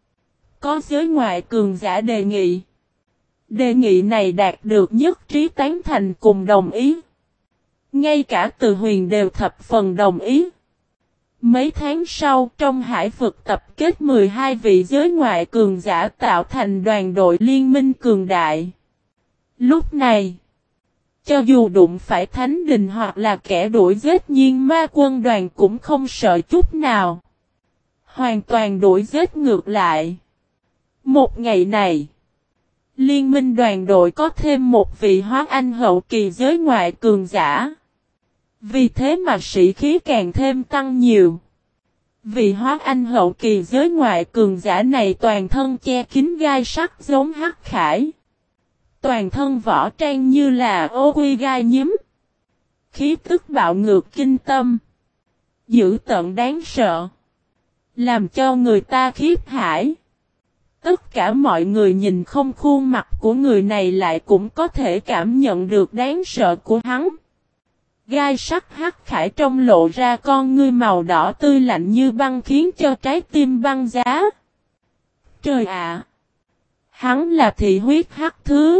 Có giới ngoại cường giả đề nghị. Đề nghị này đạt được nhất trí tán thành cùng đồng ý. Ngay cả Từ Huyền đều thập phần đồng ý. Mấy tháng sau, trong hải vực tập kết mười hai vị giới ngoại cường giả tạo thành đoàn đội liên minh cường đại. Lúc này, cho dù đụng phải Thánh Đình hoặc là kẻ đuổi giết nhưng ma quân đoàn cũng không sợ chút nào. Hoàn toàn đuổi giết ngược lại. Một ngày này, liên minh đoàn đội có thêm một vị Hóa Anh hậu kỳ giới ngoại cường giả. Vì thế mà sĩ khí càng thêm tăng nhiều. Vị Hóa Anh hậu kỳ giới ngoại cường giả này toàn thân che kín gai sắt giống hắc khải. Toàn thân võ trang như là ô quy gai nhím. Khí tức bạo ngược kinh tâm. Dữ tợn đáng sợ. Làm cho người ta khiếp hãi. Tất cả mọi người nhìn không khuôn mặt của người này lại cũng có thể cảm nhận được đáng sợ của hắn. Gai sắt hắc khải trong lộ ra con ngươi màu đỏ tươi lạnh như băng khiến cho trái tim băng giá. Trời ạ! Hắn là thị huyết hắc thứ.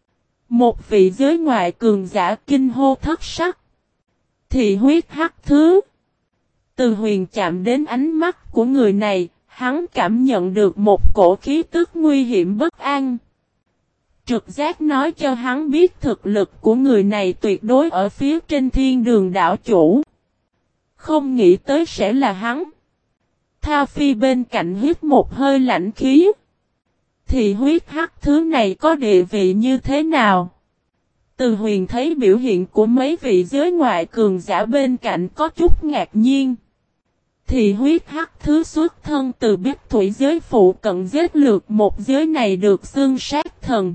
Một vị giới ngoại cường giả kinh hô thất sắc. Thị huyết hắc thứ. Từ Huyền chạm đến ánh mắt của người này, hắn cảm nhận được một cổ khí tức nguy hiểm bất an. Trực giác nói cho hắn biết thực lực của người này tuyệt đối ở phía trên Thiên Đường đảo chủ. Không nghĩ tới sẽ là hắn. Thao Phi bên cạnh hít một hơi lạnh khí. Thì huyết hắc thứ này có địa vị như thế nào? Từ Huyền thấy biểu hiện của mấy vị giới ngoại cường giả bên cạnh có chút ngạc nhiên. Thì huyết hắc thứ xuất thân từ Bích Thủy giới phụ cận giết lược một giới này được xưng sát thần.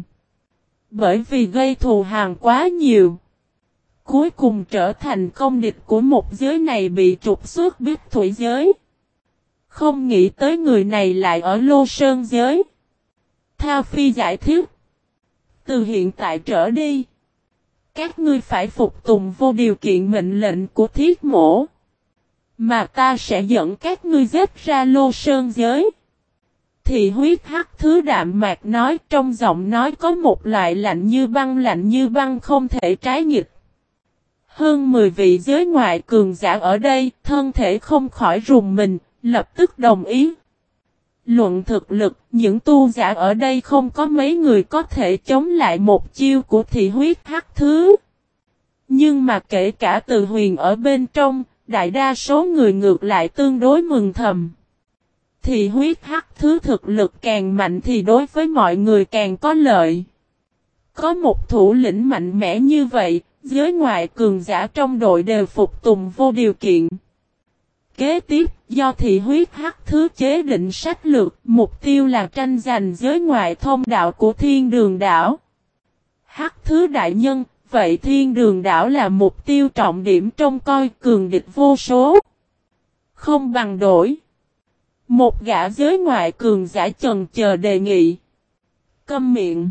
Bởi vì gây thù hằn quá nhiều. Cuối cùng trở thành công địch của một giới này bị trục xuất Bích Thủy giới. Không nghĩ tới người này lại ở Lô Sơn giới. Thao Phi giải thích. Từ hiện tại trở đi. Các ngươi phải phục tùng vô điều kiện mệnh lệnh của Thiết Mổ. Mà ta sẽ dẫn các ngươi giết ra Lô Sơn giới. Thị huyết hắc thứ đạm mạc nói, trong giọng nói có một loại lạnh như băng lạnh như băng không thể trái nghịch. Hơn mười vị giới ngoại cường giả ở đây, thân thể không khỏi rùng mình, lập tức đồng ý. Luận thực lực, những tu giả ở đây không có mấy người có thể chống lại một chiêu của thị huyết hắc thứ. Nhưng mà kể cả Từ Huyền ở bên trong, đại đa số người ngược lại tương đối mừng thầm. Thị huyết hắc thứ thực lực càng mạnh thì đối với mọi người càng có lợi. Có một thủ lĩnh mạnh mẽ như vậy, giới ngoại cường giả trong đội đều phục tùng vô điều kiện. Kế tiếp, do thị huyết hắc thứ chế định sách lược, mục tiêu là tranh giành giới ngoại thông đạo của thiên đường đảo. Hắc thứ đại nhân, vậy thiên đường đảo là mục tiêu trọng điểm trông coi cường địch vô số. Không bằng đổi. Một gã giới ngoại cường giả chần chờ đề nghị. Câm miệng.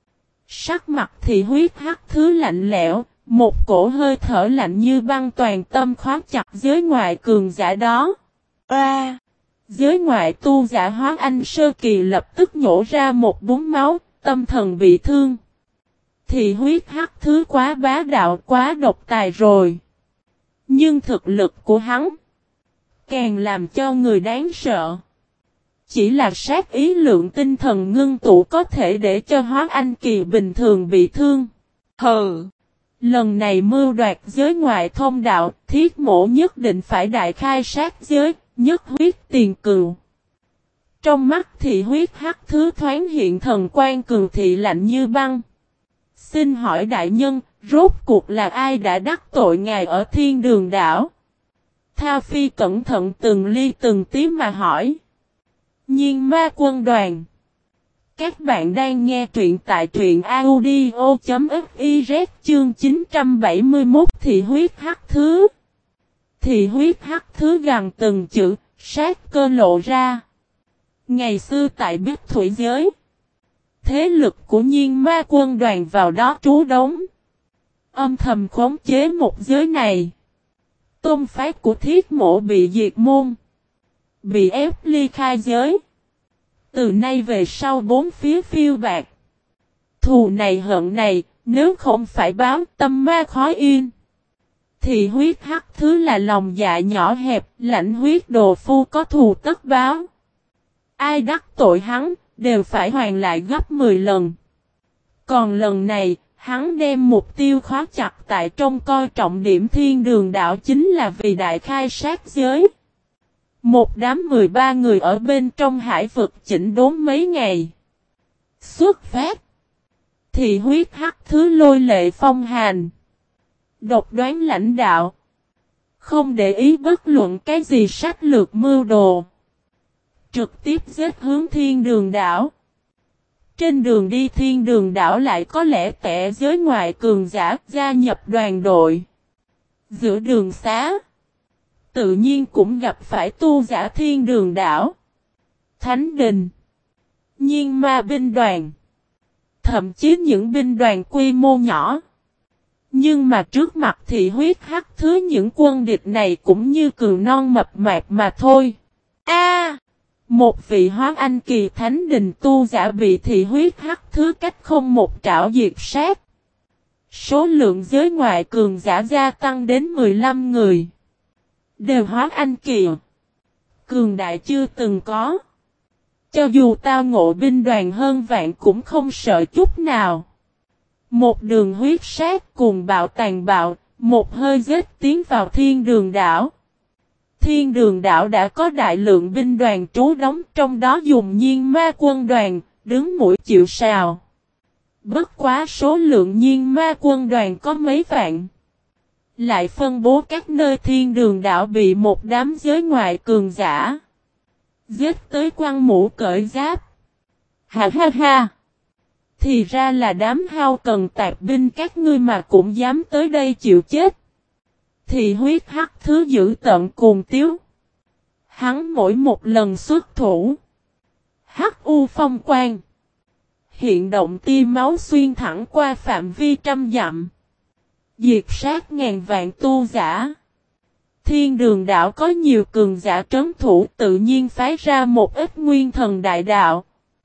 Sắc mặt thị huyết hắc thứ lạnh lẽo, một cổ hơi thở lạnh như băng toàn tâm khóa chặt giới ngoại cường giả đó. A! Giới ngoại tu giả hóa anh sơ kỳ lập tức nhổ ra một búng máu, tâm thần bị thương. Thị huyết hắc thứ quá bá đạo quá độc tài rồi. Nhưng thực lực của hắn càng làm cho người đáng sợ. Chỉ là sát ý lượng tinh thần ngưng tụ có thể để cho hóa anh kỳ bình thường bị thương. Hừ! Lần này mưu đoạt giới ngoại thông đạo, thiết mổ nhất định phải đại khai sát giới, nhất huyết tiền cừu. Trong mắt thị huyết hắc thứ thoáng hiện thần quan cường thị lạnh như băng. Xin hỏi đại nhân, rốt cuộc là ai đã đắc tội ngài ở thiên đường đảo? Tha Phi cẩn thận từng ly từng tí mà hỏi. Nhiên ma quân đoàn. Các bạn đang nghe truyện tại truyện audio.fiz chương chín trăm bảy mươi mốt thị huyết hắc thứ. Thị huyết hắc thứ gằn từng chữ, sát cơ lộ ra. Ngày xưa tại Bích Thủy Giới, thế lực của nhiên ma quân đoàn vào đó trú đóng. Âm thầm khống chế một giới này. Tôn phái của thiết mộ bị diệt môn. Bị ép ly khai giới. Từ nay về sau bốn phía phiêu bạc. Thù này hận này, nếu không phải báo tâm ma khó yên. Thì huyết hắc thứ là lòng dạ nhỏ hẹp, lãnh huyết đồ phu có thù tất báo. Ai đắc tội hắn, đều phải hoàn lại gấp mười lần. Còn lần này, hắn đem mục tiêu khóa chặt tại trong coi trọng điểm thiên đường đảo chính là vì đại khai sát giới. Một đám mười ba người ở bên trong hải vực chỉnh đốn mấy ngày. Xuất phát. Thì huyết hắc thứ lôi lệ phong hàn. Độc đoán lãnh đạo. Không để ý bất luận cái gì sách lược mưu đồ. Trực tiếp giết hướng thiên đường đảo. Trên đường đi thiên đường đảo lại có lẽ kẻ giới ngoại cường giả gia nhập đoàn đội. Giữa đường xá, tự nhiên cũng gặp phải tu giả thiên đường đảo, thánh đình, nhiên ma binh đoàn, thậm chí những binh đoàn quy mô nhỏ. Nhưng mà trước mặt thị huyết hắc thứ những quân địch này cũng như cừu non mập mạp mà thôi. A! Một vị hóa anh kỳ thánh đình tu giả bị thị huyết hắc thứ cách không một trảo diệt sát. Số lượng giới ngoại cường giả gia tăng đến mười lăm người. Đều hóa anh kỳ. Cường đại chưa từng có. Cho dù tao ngộ binh đoàn hơn vạn cũng không sợ chút nào. Một đường huyết sát cùng bạo tàn bạo, một hơi giết tiến vào thiên đường đảo. Thiên đường đảo đã có đại lượng binh đoàn trú đóng, trong đó dùng nhiên ma quân đoàn, đứng mũi chịu sào. Bất quá số lượng nhiên ma quân đoàn có mấy vạn. Lại phân bố các nơi thiên đường đảo bị một đám giới ngoại cường giả giết tới quăng mũ cởi giáp. Ha ha ha! Thì ra là đám hao cần tạp binh các ngươi mà cũng dám tới đây chịu chết. Thì huyết hắc thứ giữ tận cuồng tiếu. Hắn mỗi một lần xuất thủ. Hắc u phong quang. Hiện động tia máu xuyên thẳng qua phạm vi trăm dặm. Diệt sát ngàn vạn tu giả. Thiên Đường Đảo có nhiều cường giả trấn thủ, tự nhiên phái ra một ít nguyên thần đại đạo.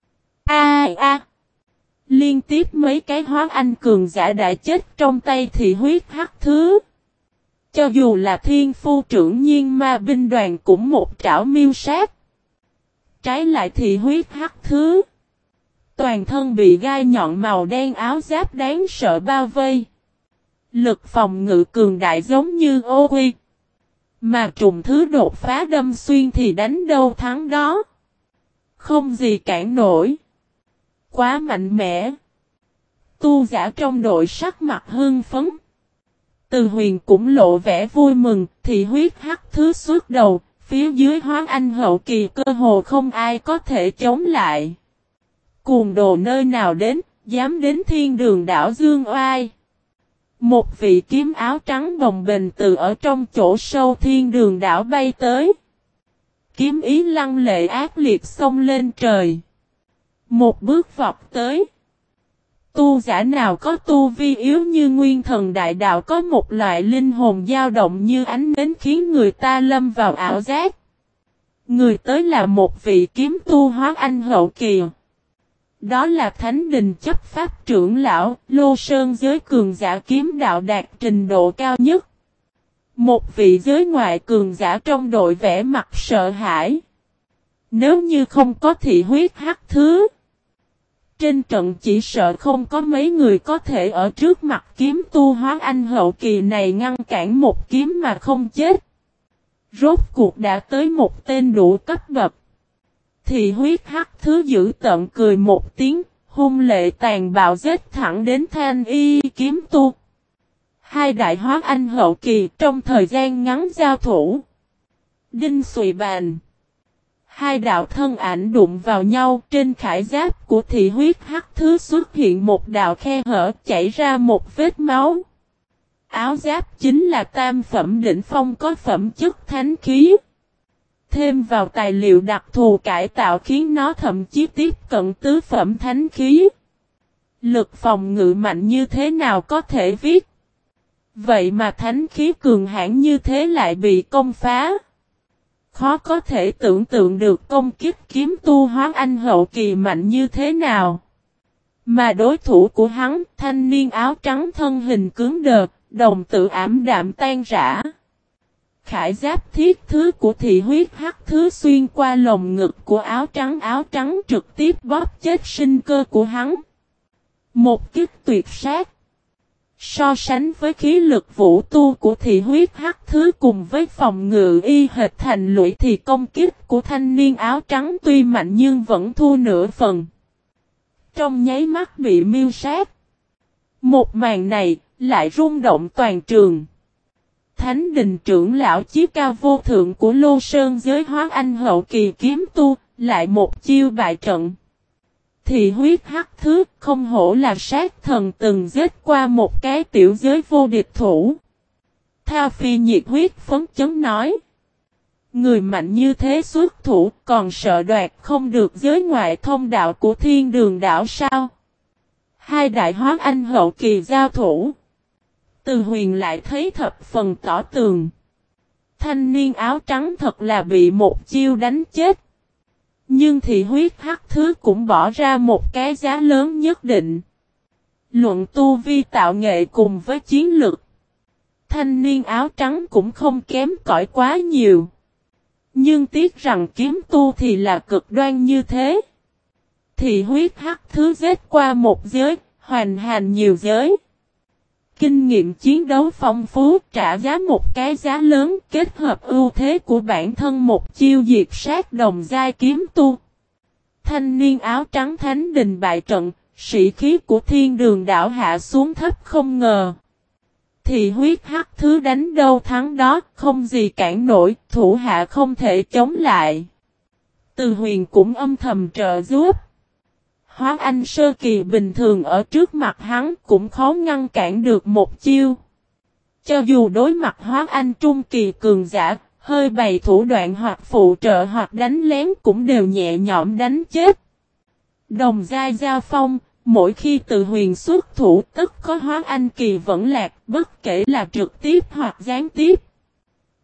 A a, a. Liên tiếp mấy cái hóa anh cường giả đã chết trong tay thị huyết hắc thứ. Cho dù là thiên phu trưởng nhiên ma binh đoàn cũng một trảo miêu sát. Trái lại thị huyết hắc thứ. Toàn thân bị gai nhọn màu đen áo giáp đáng sợ bao vây. Lực phòng ngự cường đại giống như ô quy. Mà trùng thứ đột phá đâm xuyên thì đánh đâu thắng đó. Không gì cản nổi. Quá mạnh mẽ. Tu giả trong đội sắc mặt hưng phấn. Từ Huyền cũng lộ vẻ vui mừng, thì huyết hắc thứ suốt đầu, phía dưới hóa anh hậu kỳ cơ hồ không ai có thể chống lại. Cuồng đồ nơi nào đến, dám đến Thiên Đường Đảo Dương Oai. Một vị kiếm áo trắng bồng bềnh từ ở trong chỗ sâu Thiên Đường Đảo bay tới. Kiếm ý lăng lệ ác liệt xông lên trời. Một bước vọt tới. Tu giả nào có tu vi yếu như nguyên thần đại đạo có một loại linh hồn dao động như ánh nến khiến người ta lâm vào ảo giác. Người tới là một vị kiếm tu hóa anh hậu kỳ. Đó là Thánh Đình chấp pháp trưởng lão, Lô Sơn giới cường giả kiếm đạo đạt trình độ cao nhất. Một vị giới ngoại cường giả trong đội vẻ mặt sợ hãi. Nếu như không có thị huyết hắc thứ, trên trận chỉ sợ không có mấy người có thể ở trước mặt kiếm tu hóa anh hậu kỳ này ngăn cản một kiếm mà không chết. Rốt cuộc đã tới một tên đủ cấp bậc. Thì huyết hắc thứ giữ tận cười một tiếng, hung lệ tàn bạo giết thẳng đến Thanh Y kiếm tu. Hai đại hóa anh hậu kỳ trong thời gian ngắn giao thủ. Đinh xùy bàn. Hai đạo thân ảnh đụng vào nhau, trên khải giáp của thị huyết hắc thứ xuất hiện một đạo khe hở chảy ra một vết máu. Áo giáp chính là tam phẩm đỉnh phong có phẩm chất thánh khí. Thêm vào tài liệu đặc thù cải tạo khiến nó thậm chí tiếp cận tứ phẩm thánh khí. Lực phòng ngự mạnh như thế nào có thể viết. Vậy mà thánh khí cường hãn như thế lại bị công phá. Khó có thể tưởng tượng được công kích kiếm tu hóa anh hậu kỳ mạnh như thế nào. Mà đối thủ của hắn, thanh niên áo trắng thân hình cứng đờ, đồng tử ảm đạm tan rã. Khải giáp thiết thứ của thị huyết hắc thứ xuyên qua lồng ngực của áo trắng áo trắng trực tiếp bóp chết sinh cơ của hắn. Một kích tuyệt sát. So sánh với khí lực vũ tu của thị huyết hắc thứ cùng với phòng ngự y hệt thành lũy thì công kích của thanh niên áo trắng tuy mạnh nhưng vẫn thua nửa phần. Trong nháy mắt bị miêu sát. Một màn này lại rung động toàn trường. Thánh Đình trưởng lão chí cao vô thượng của Lô Sơn giới hóa anh hậu kỳ kiếm tu lại một chiêu bại trận. Thì huyết hắc thứ không hổ là sát thần từng giết qua một cái tiểu giới vô địch thủ. Thao Phi nhiệt huyết phấn chấn nói. Người mạnh như thế xuất thủ còn sợ đoạt không được giới ngoại thông đạo của Thiên Đường Đảo sao? Hai đại hóa anh hậu kỳ giao thủ. Từ Huyền lại thấy thập phần tỏ tường. Thanh niên áo trắng thật là bị một chiêu đánh chết. Nhưng thì huyết hắc thứ cũng bỏ ra một cái giá lớn nhất định. Luận tu vi tạo nghệ cùng với chiến lực. Thanh niên áo trắng cũng không kém cỏi quá nhiều. Nhưng tiếc rằng kiếm tu thì là cực đoan như thế. Thì huyết hắc thứ giết qua một giới, hoành hành nhiều giới. Kinh nghiệm chiến đấu phong phú trả giá một cái giá lớn kết hợp ưu thế của bản thân một chiêu diệt sát đồng giai kiếm tu. Thanh niên áo trắng Thánh Đình bại trận, sĩ khí của Thiên Đường Đảo hạ xuống thấp không ngờ. Thì huyết hắc thứ đánh đâu thắng đó, không gì cản nổi, thủ hạ không thể chống lại. Từ Huyền cũng âm thầm trợ giúp. Hóa anh sơ kỳ bình thường ở trước mặt hắn cũng khó ngăn cản được một chiêu. Cho dù đối mặt hóa anh trung kỳ cường giả, hơi bày thủ đoạn hoặc phụ trợ hoặc đánh lén cũng đều nhẹ nhõm đánh chết. Đồng giai giao phong, mỗi khi Từ Huyền xuất thủ tất có hóa anh kỳ vẫn lạc, bất kể là trực tiếp hoặc gián tiếp.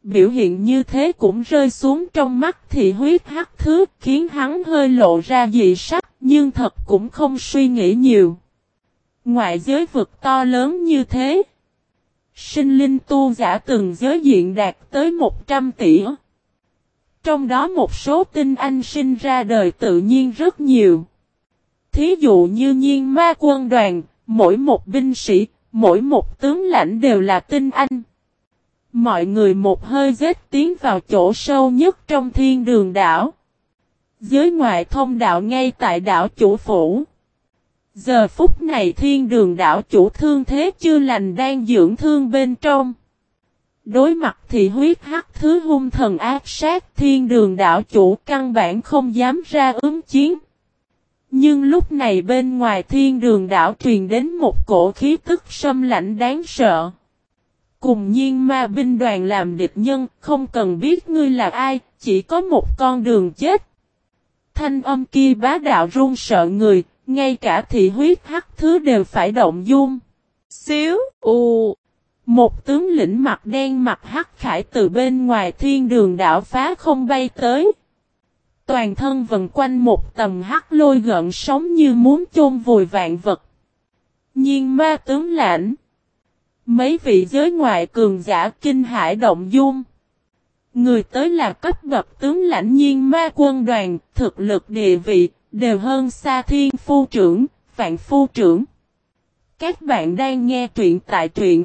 Biểu hiện như thế cũng rơi xuống trong mắt thị huyết hắc thứ, khiến hắn hơi lộ ra dị sắc, nhưng thật cũng không suy nghĩ nhiều. Ngoại giới vực to lớn như thế, sinh linh tu giả từng giới diện đạt tới một trăm tỷ. Trong đó một số tinh anh sinh ra đời tự nhiên rất nhiều. Thí dụ như Nhiên Ma quân đoàn, mỗi một binh sĩ, mỗi một tướng lãnh đều là tinh anh. Mọi người một hơi giết tiến vào chỗ sâu nhất trong thiên đường đảo. Giới ngoại thông đạo ngay tại đảo chủ phủ. Giờ phút này thiên đường đảo chủ thương thế chưa lành đang dưỡng thương bên trong. Đối mặt thì huyết hắc thứ hung thần ác sát, thiên đường đảo chủ căn bản không dám ra ứng chiến. Nhưng lúc này bên ngoài thiên đường đảo truyền đến một cổ khí tức xâm lạnh đáng sợ. Cùng Nhiên Ma binh đoàn làm địch nhân, không cần biết ngươi là ai, chỉ có một con đường chết. Thanh âm kia bá đạo run sợ người, ngay cả thị huyết hắc thứ đều phải động dung. Xíu, u. Một tướng lĩnh mặt đen mặt hắc khải từ bên ngoài thiên đường đảo phá không bay tới. Toàn thân vần quanh một tầm hắc lôi gợn sóng như muốn chôn vùi vạn vật. Nhiên Ma tướng lãnh. Mấy vị giới ngoại cường giả kinh hải động dung. Người tới là cấp bậc tướng lãnh Nhiên Ma quân đoàn, thực lực địa vị, đều hơn xa Thiên Phu trưởng, Vạn Phu trưởng. Các bạn đang nghe truyện tại truyện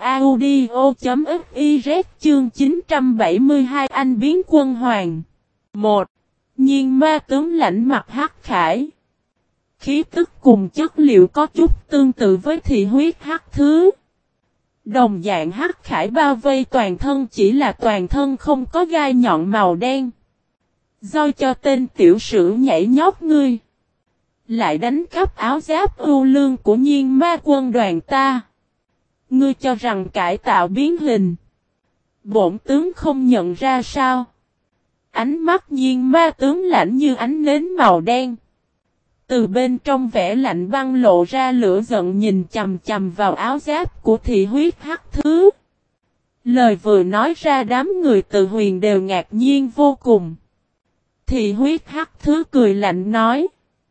audio.fiz chương chín trăm bảy mươi hai Anh biến quân hoàng. một. Nhiên Ma tướng lãnh mặt hắc khải. Khí tức cùng chất liệu có chút tương tự với thị huyết hắc thứ. Đồng dạng hắc khải bao vây toàn thân, chỉ là toàn thân không có gai nhọn màu đen. Do cho tên tiểu sử nhảy nhót ngươi. Lại đánh cắp áo giáp ưu lương của Nhiên Ma quân đoàn ta. Ngươi cho rằng cải tạo biến hình. Bổn tướng không nhận ra sao. Ánh mắt Nhiên Ma tướng lãnh như ánh nến màu đen. Từ bên trong vẻ lạnh băng lộ ra lửa giận, nhìn chầm chầm vào áo giáp của thị huyết hắc thứ. Lời vừa nói ra đám người Từ Huyền đều ngạc nhiên vô cùng. Thị huyết hắc thứ cười lạnh nói.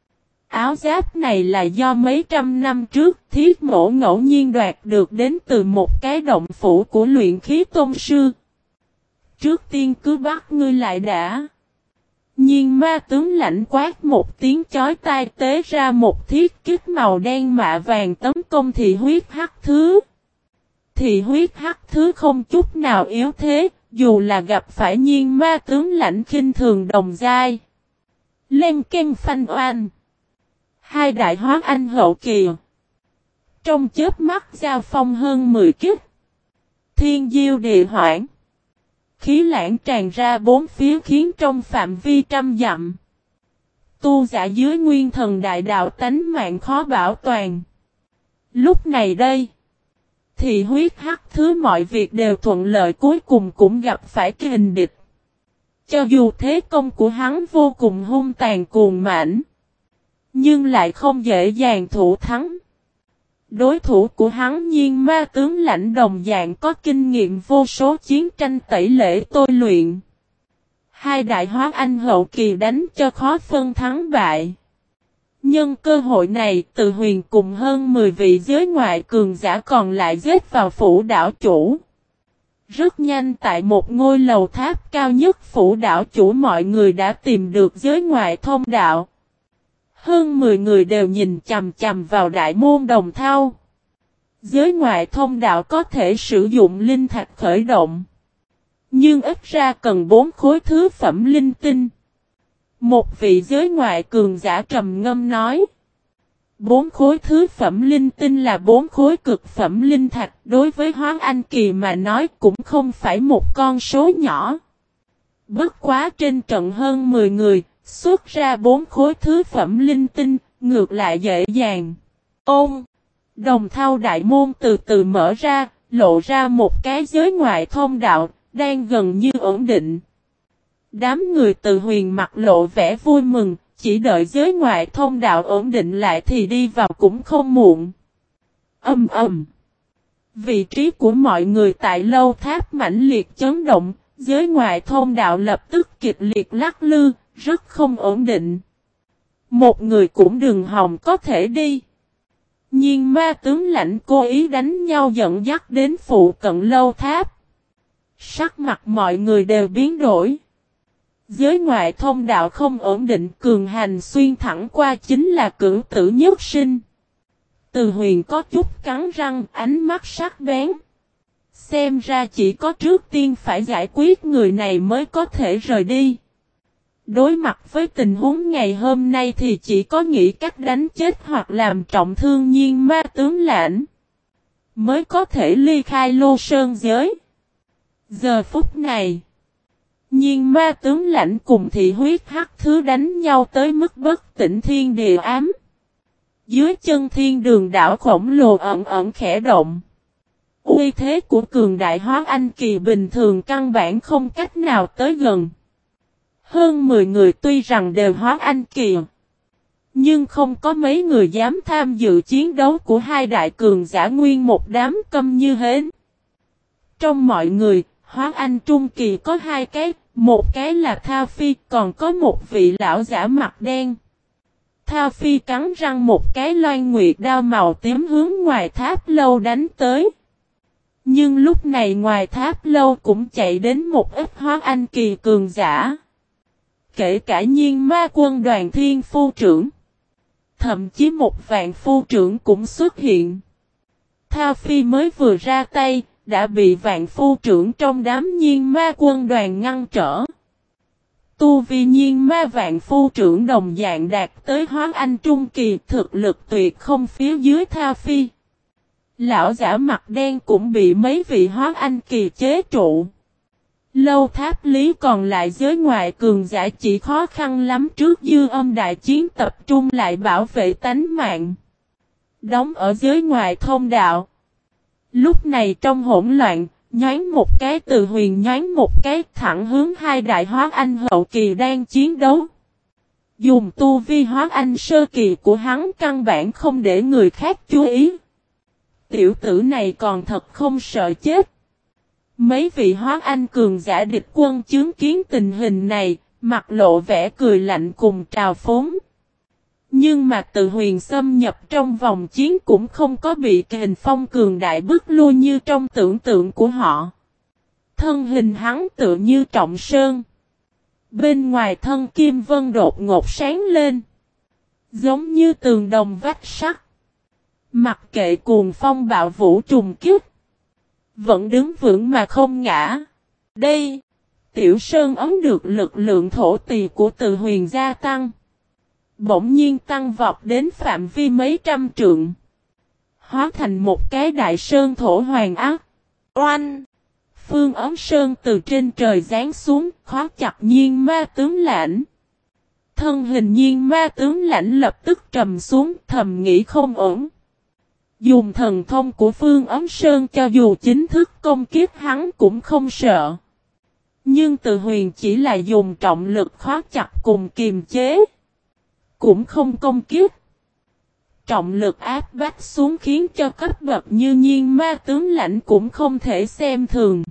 Áo giáp này là do mấy trăm năm trước Thiết Mổ ngẫu nhiên đoạt được đến từ một cái động phủ của luyện khí tôn sư. Trước tiên cứ bắt ngươi lại đã. Nhiên Ma tướng lãnh quát một tiếng chói tai, tế ra một thiết kích màu đen mạ vàng tấn công thị huyết hắc thứ. Thị huyết hắc thứ không chút nào yếu thế, dù là gặp phải Nhiên Ma tướng lãnh khinh thường đồng giai. Lên ken phanh oan. Hai đại hóa anh hậu kỳ. Trong chớp mắt giao phong hơn mười kích. Thiên diêu địa hoảng. Khí lãng tràn ra bốn phía khiến trong phạm vi trăm dặm. Tu giả dưới nguyên thần đại đạo tánh mạng khó bảo toàn. Lúc này đây. Thì huyết hắc thứ mọi việc đều thuận lợi, cuối cùng cũng gặp phải kình địch. Cho dù thế công của hắn vô cùng hung tàn cuồng mãnh. Nhưng lại không dễ dàng thủ thắng. Đối thủ của hắn Nhiên Ma tướng lãnh đồng dạng có kinh nghiệm vô số chiến tranh tẩy lễ tôi luyện. Hai đại hóa anh hậu kỳ đánh cho khó phân thắng bại. Nhân cơ hội này, Từ Huyền cùng hơn mười vị giới ngoại cường giả còn lại giết vào phủ đảo chủ. Rất nhanh tại một ngôi lầu tháp cao nhất phủ đảo chủ, mọi người đã tìm được giới ngoại thông đạo. Hơn mười người đều nhìn chằm chằm vào đại môn đồng thau. Giới ngoại thông đạo có thể sử dụng linh thạch khởi động. Nhưng ít ra cần bốn khối thứ phẩm linh tinh. Một vị giới ngoại cường giả trầm ngâm nói. Bốn khối thứ phẩm linh tinh là bốn khối cực phẩm linh thạch, đối với Hóa Anh Kỳ mà nói cũng không phải một con số nhỏ. Bất quá trên trận hơn mười người, xuất ra bốn khối thứ phẩm linh tinh, ngược lại dễ dàng. Ôm! Đồng thau đại môn từ từ mở ra, lộ ra một cái giới ngoại thông đạo, đang gần như ổn định. Đám người Từ Huyền mặt lộ vẻ vui mừng, chỉ đợi giới ngoại thông đạo ổn định lại thì đi vào cũng không muộn. Âm ầm! Vị trí của mọi người tại lâu tháp mãnh liệt chấn động, Giới ngoại thông đạo lập tức kịch liệt lắc lư, rất không ổn định. Một người cũng đừng hòng có thể đi. Nhưng ma tướng lãnh cố ý đánh nhau dẫn dắt đến phụ cận lâu tháp. Sắc mặt mọi người đều biến đổi. Giới ngoại thông đạo không ổn định, cường hành xuyên thẳng qua chính là cửu tử nhất sinh. Từ Huyền có chút cắn răng, ánh mắt sắc bén. Xem ra chỉ có trước tiên phải giải quyết người này mới có thể rời đi. Đối mặt với tình huống ngày hôm nay thì chỉ có nghĩ cách đánh chết hoặc làm trọng thương Nhiên ma tướng lãnh, mới có thể ly khai Lô Sơn giới. Giờ phút này, Nhiên ma tướng lãnh cùng thị huyết hắc thứ đánh nhau tới mức bất tỉnh thiên địa ám. Dưới chân thiên đường đảo khổng lồ ẩn ẩn khẽ động. Uy thế của cường đại hóa anh kỳ bình thường căn bản không cách nào tới gần. Hơn mười người tuy rằng đều hóa anh kỳ, nhưng không có mấy người dám tham dự chiến đấu của hai đại cường giả, nguyên một đám câm như hến. Trong mọi người, hóa anh trung kỳ có hai cái, một cái là Thao Phi, còn có một vị lão giả mặt đen. Thao Phi cắn răng một cái loan nguyệt đao màu tím hướng ngoài tháp lâu đánh tới. Nhưng lúc này ngoài tháp lâu cũng chạy đến một ít hóa anh kỳ cường giả. Kể cả Nhiên ma quân đoàn thiên phu trưởng. Thậm chí một vạn phu trưởng cũng xuất hiện. Thao Phi mới vừa ra tay, đã bị vạn phu trưởng trong đám Nhiên ma quân đoàn ngăn trở. Tu vi Nhiên ma vạn phu trưởng đồng dạng đạt tới hóa anh trung kỳ, thực lực tuyệt không phía dưới Thao Phi. Lão giả mặt đen cũng bị mấy vị hóa anh kỳ chế trụ. Lâu tháp lý còn lại giới ngoại cường giả chỉ khó khăn lắm trước dư âm đại chiến tập trung lại bảo vệ tánh mạng. Đóng ở giới ngoại thông đạo. Lúc này trong hỗn loạn, nhoáng một cái Từ Huyền nhoáng một cái thẳng hướng hai đại hóa anh hậu kỳ đang chiến đấu. Dùng tu vi hóa anh sơ kỳ của hắn căn bản không để người khác chú ý. Tiểu tử này còn thật không sợ chết. Mấy vị hóa anh cường giả địch quân chứng kiến tình hình này, mặt lộ vẻ cười lạnh cùng trào phúng. Nhưng mà Từ Huyền xâm nhập trong vòng chiến cũng không có bị kình phong cường đại bức lui như trong tưởng tượng của họ. Thân hình hắn tựa như trọng sơn. Bên ngoài thân kim vân đột ngột sáng lên. Giống như tường đồng vách sắt. Mặc kệ cuồng phong bạo vũ trùng kích. Vẫn đứng vững mà không ngã. Đây, Tiểu Sơn ấn được lực lượng thổ tỳ của Từ Huyền gia tăng. Bỗng nhiên tăng vọt đến phạm vi mấy trăm trượng. Hóa thành một cái đại sơn thổ hoàng ác. Oanh! Phương ấm sơn từ trên trời giáng xuống, khóa chặt Nhiên ma tướng lãnh. Thân hình Nhiên ma tướng lãnh lập tức trầm xuống, thầm nghĩ không ổn. Dùng thần thông của Phương ấm sơn cho dù chính thức công kiếp hắn cũng không sợ. Nhưng Từ Huyền chỉ là dùng trọng lực khóa chặt cùng kiềm chế. Cũng không công kiếp. Trọng lực áp bách xuống khiến cho cấp bậc như Nhiên ma tướng lãnh cũng không thể xem thường.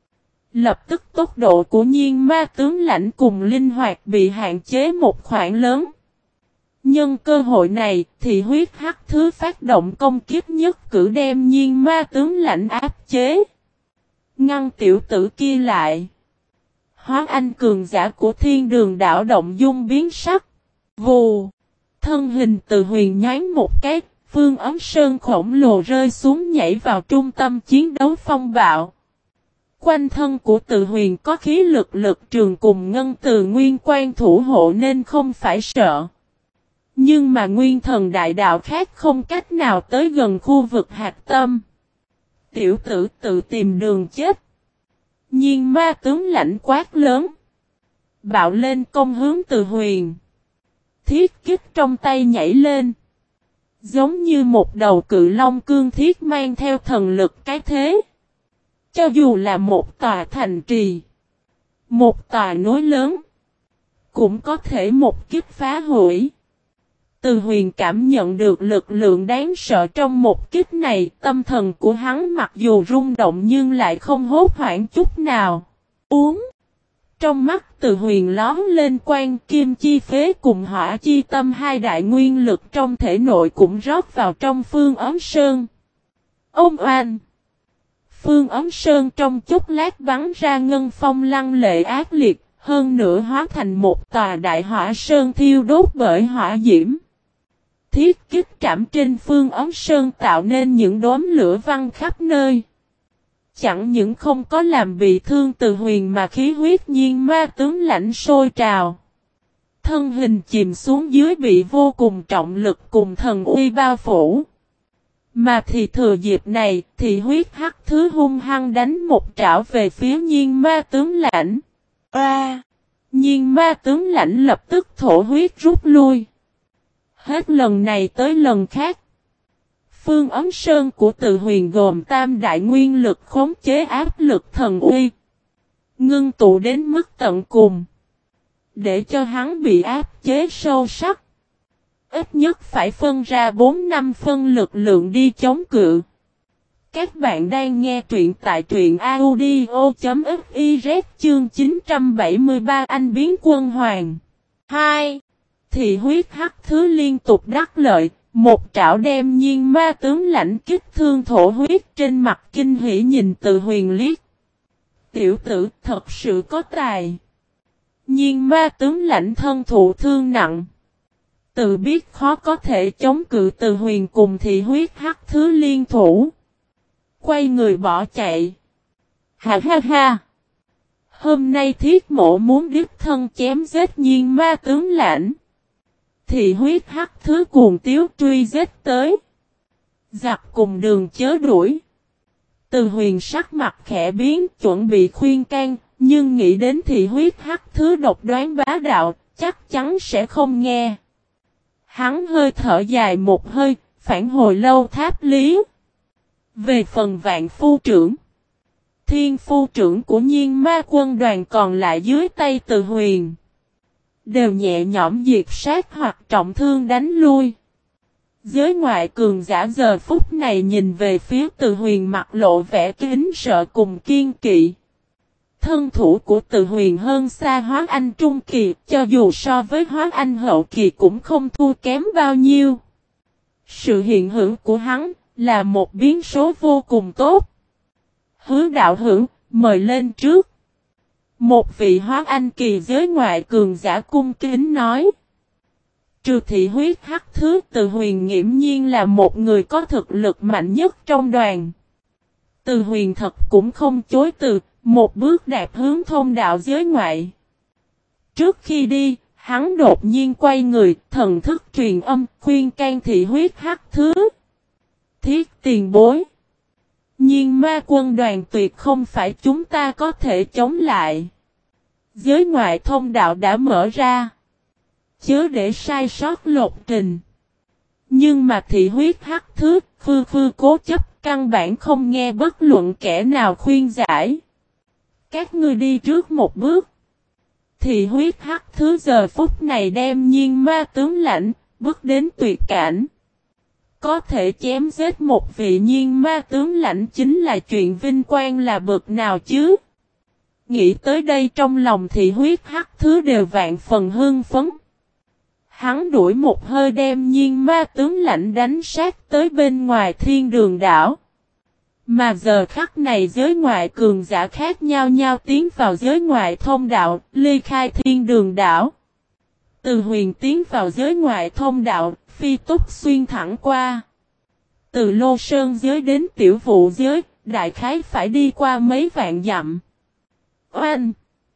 Lập tức tốc độ của Nhiên ma tướng lãnh cùng linh hoạt bị hạn chế một khoảng lớn. Nhân cơ hội này thì huyết hắc thứ phát động công kiếp nhất cử đem Nhiên ma tướng lãnh áp chế. Ngăn tiểu tử kia lại. Hóa anh cường giả của thiên đường đảo động dung biến sắc. Vù. Thân hình Từ Huyền nhoáng một cái, phương ấm sơn khổng lồ rơi xuống nhảy vào trung tâm chiến đấu phong bạo. Quanh thân của Từ Huyền có khí lực lực trường cùng ngân từ nguyên quan thủ hộ nên không phải sợ. Nhưng mà nguyên thần đại đạo khác không cách nào tới gần khu vực hạt tâm. Tiểu tử tự tìm đường chết. Nhiên ma tướng lãnh quát lớn. Bạo lên công hướng Từ Huyền. Thiết kích trong tay nhảy lên. Giống như một đầu cự long cương thiết mang theo thần lực cái thế. Cho dù là một tòa thành trì. Một tòa núi lớn. Cũng có thể một kích phá hủy. Từ Huyền cảm nhận được lực lượng đáng sợ trong một kích này. Tâm thần của hắn mặc dù rung động nhưng lại không hốt hoảng chút nào. Uống. Trong mắt Từ Huyền lóm lên quang kim chi phế cùng hỏa chi tâm hai đại nguyên lực trong thể nội cũng rót vào trong Phương Ấm Sơn. Ông oan! Phương Ấm Sơn trong chốc lát bắn ra ngân phong lăng lệ ác liệt, hơn nữa hóa thành một tòa đại hỏa sơn thiêu đốt bởi hỏa diễm. Thiết kích trảm trên Phương Ấm Sơn tạo nên những đốm lửa văng khắp nơi. Chẳng những không có làm bị thương Từ Huyền mà khí huyết nhiên ma tướng lãnh sôi trào. Thân hình chìm xuống dưới bị vô cùng trọng lực cùng thần uy bao phủ. Mà thì thừa dịp này thì huyết hắc thứ hung hăng đánh một trảo về phía nhiên ma tướng lãnh. A! À, nhiên ma tướng lãnh lập tức thổ huyết rút lui. Hết lần này tới lần khác. Phương Ấm Sơn của Từ Huyền gồm tam đại nguyên lực khống chế áp lực thần uy. Ngưng tụ đến mức tận cùng. Để cho hắn bị áp chế sâu sắc. Ít nhất phải phân ra bốn năm phân lực lượng đi chống cự. Các bạn đang nghe truyện tại truyện audio.fiz chương chín trăm bảy mươi ba Anh biến quân hoàng. hai. Thì huyết hắc thứ liên tục đắc lợi. Một trảo đem nhiên ma tướng lãnh kích thương thổ huyết trên mặt kinh hỉ nhìn Từ Huyền liếc. Tiểu tử thật sự có tài. Nhiên ma tướng lãnh thân thụ thương nặng. Tự biết khó có thể chống cự Từ Huyền cùng thì huyết hắc thứ liên thủ. Quay người bỏ chạy. Ha ha ha. Hôm nay Thiết Mộ muốn đích thân chém giết nhiên ma tướng lãnh. Thì huyết hắc thứ cuồng tiếu truy giết tới. Giặc cùng đường chớ đuổi. Từ Huyền sắc mặt khẽ biến chuẩn bị khuyên can. Nhưng nghĩ đến thì huyết hắc thứ độc đoán bá đạo. Chắc chắn sẽ không nghe. Hắn hơi thở dài một hơi. Phản hồi lâu tháp lý. Về phần vạn phu trưởng. Thiên phu trưởng của nhiên ma quân đoàn còn lại dưới tay Từ Huyền. Đều nhẹ nhõm diệt sát hoặc trọng thương đánh lui. Giới ngoại cường giả giờ phút này nhìn về phía Từ Huyền mặt lộ vẻ kính sợ cùng kiên kỵ. Thân thủ của Từ Huyền hơn xa Hóa Anh Trung Kỳ, cho dù so với Hóa Anh Hậu Kỳ cũng không thua kém bao nhiêu. Sự hiện hữu của hắn là một biến số vô cùng tốt. Hứa đạo hữu, mời lên trước. Một vị Hóa Anh Kỳ giới ngoại cường giả cung kính nói. Trừ thị huyết hắc thứ Từ Huyền nghiễm nhiên là một người có thực lực mạnh nhất trong đoàn. Từ Huyền thật cũng không chối từ, một bước đạp hướng thông đạo giới ngoại. Trước khi đi, hắn đột nhiên quay người, thần thức truyền âm, khuyên can thị huyết hắc thứ. Thiết tiền bối. Nhưng ma quân đoàn tuyệt không phải chúng ta có thể chống lại. Giới ngoại thông đạo đã mở ra. Chớ để sai sót lột trình. Nhưng mà thị huyết hắc thứ, khư khư cố chấp, căn bản không nghe bất luận kẻ nào khuyên giải. Các ngươi đi trước một bước. Thị huyết hắc thứ giờ phút này đem nhiên ma tướng lãnh, bước đến tuyệt cảnh. Có thể chém giết một vị nhiên ma tướng lãnh chính là chuyện vinh quang là bậc nào chứ? Nghĩ tới đây trong lòng thị huyết hắc thứ đều vạn phần hưng phấn. Hắn đuổi một hơi đem nhiên ma tướng lãnh đánh sát tới bên ngoài thiên đường đảo. Mà giờ khắc này giới ngoại cường giả khác nhau nhau tiến vào giới ngoại thông đạo, ly khai thiên đường đảo. Từ Huyền tiến vào giới ngoại thông đạo, phi túc xuyên thẳng qua. Từ Lô Sơn giới đến Tiểu Vụ giới, đại khái phải đi qua mấy vạn dặm. Oanh!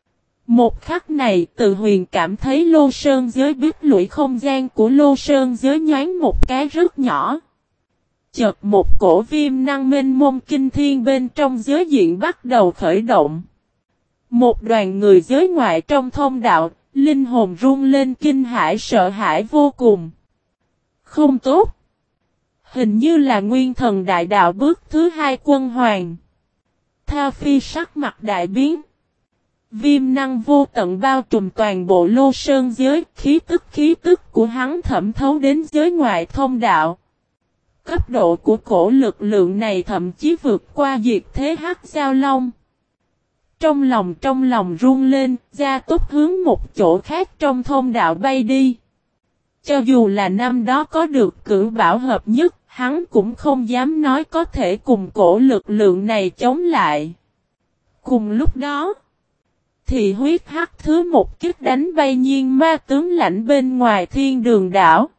Một khắc này, Từ Huyền cảm thấy Lô Sơn giới biết lũy không gian của Lô Sơn giới nhoáng một cái rất nhỏ. Chợt một cổ viêm năng mênh mông kinh thiên bên trong giới diện bắt đầu khởi động. Một đoàn người giới ngoại trong thông đạo, linh hồn run lên kinh hãi sợ hãi vô cùng. Không tốt. Hình như là nguyên thần đại đạo bước thứ hai quân hoàng. Tha Phi sắc mặt đại biến. Viêm năng vô tận bao trùm toàn bộ Lô Sơn giới, khí tức khí tức của hắn thẩm thấu đến giới ngoại thông đạo. Cấp độ của cổ lực lượng này thậm chí vượt qua diệt thế hắc giao long. Trong lòng trong lòng run lên, gia tốc hướng một chỗ khác trong thông đạo bay đi. Cho dù là năm đó có được cửu bảo hợp nhất, hắn cũng không dám nói có thể cùng cổ lực lượng này chống lại. Cùng lúc đó, thì huyết hắc thứ một kích đánh bay nhiên ma tướng lãnh bên ngoài thiên đường đảo.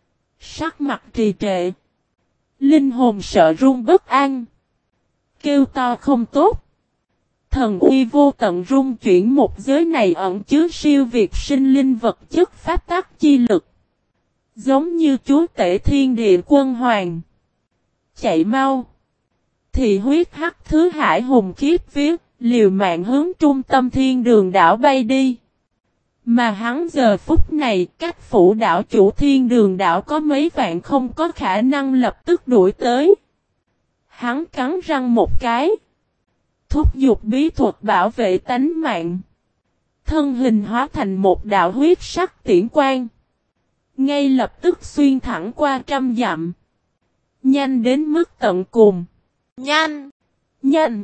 Sắc mặt trì trệ. Linh hồn sợ run bất an. Kêu to không tốt. Thần uy vô tận rung chuyển một giới này ẩn chứa siêu việt sinh linh vật chất pháp tắc chi lực. Giống như chúa tể thiên địa quân hoàng. Chạy mau. Thì huyết hắc thứ hải hùng khiếp vía, liều mạng hướng trung tâm thiên đường đảo bay đi. Mà hắn giờ phút này, cách phủ đảo chủ thiên đường đảo có mấy vạn không có khả năng lập tức đuổi tới. Hắn cắn răng một cái. Thúc giục bí thuật bảo vệ tánh mạng. Thân hình hóa thành một đạo huyết sắc tiễn quang. Ngay lập tức xuyên thẳng qua trăm dặm. Nhanh đến mức tận cùng. Nhanh! Nhanh!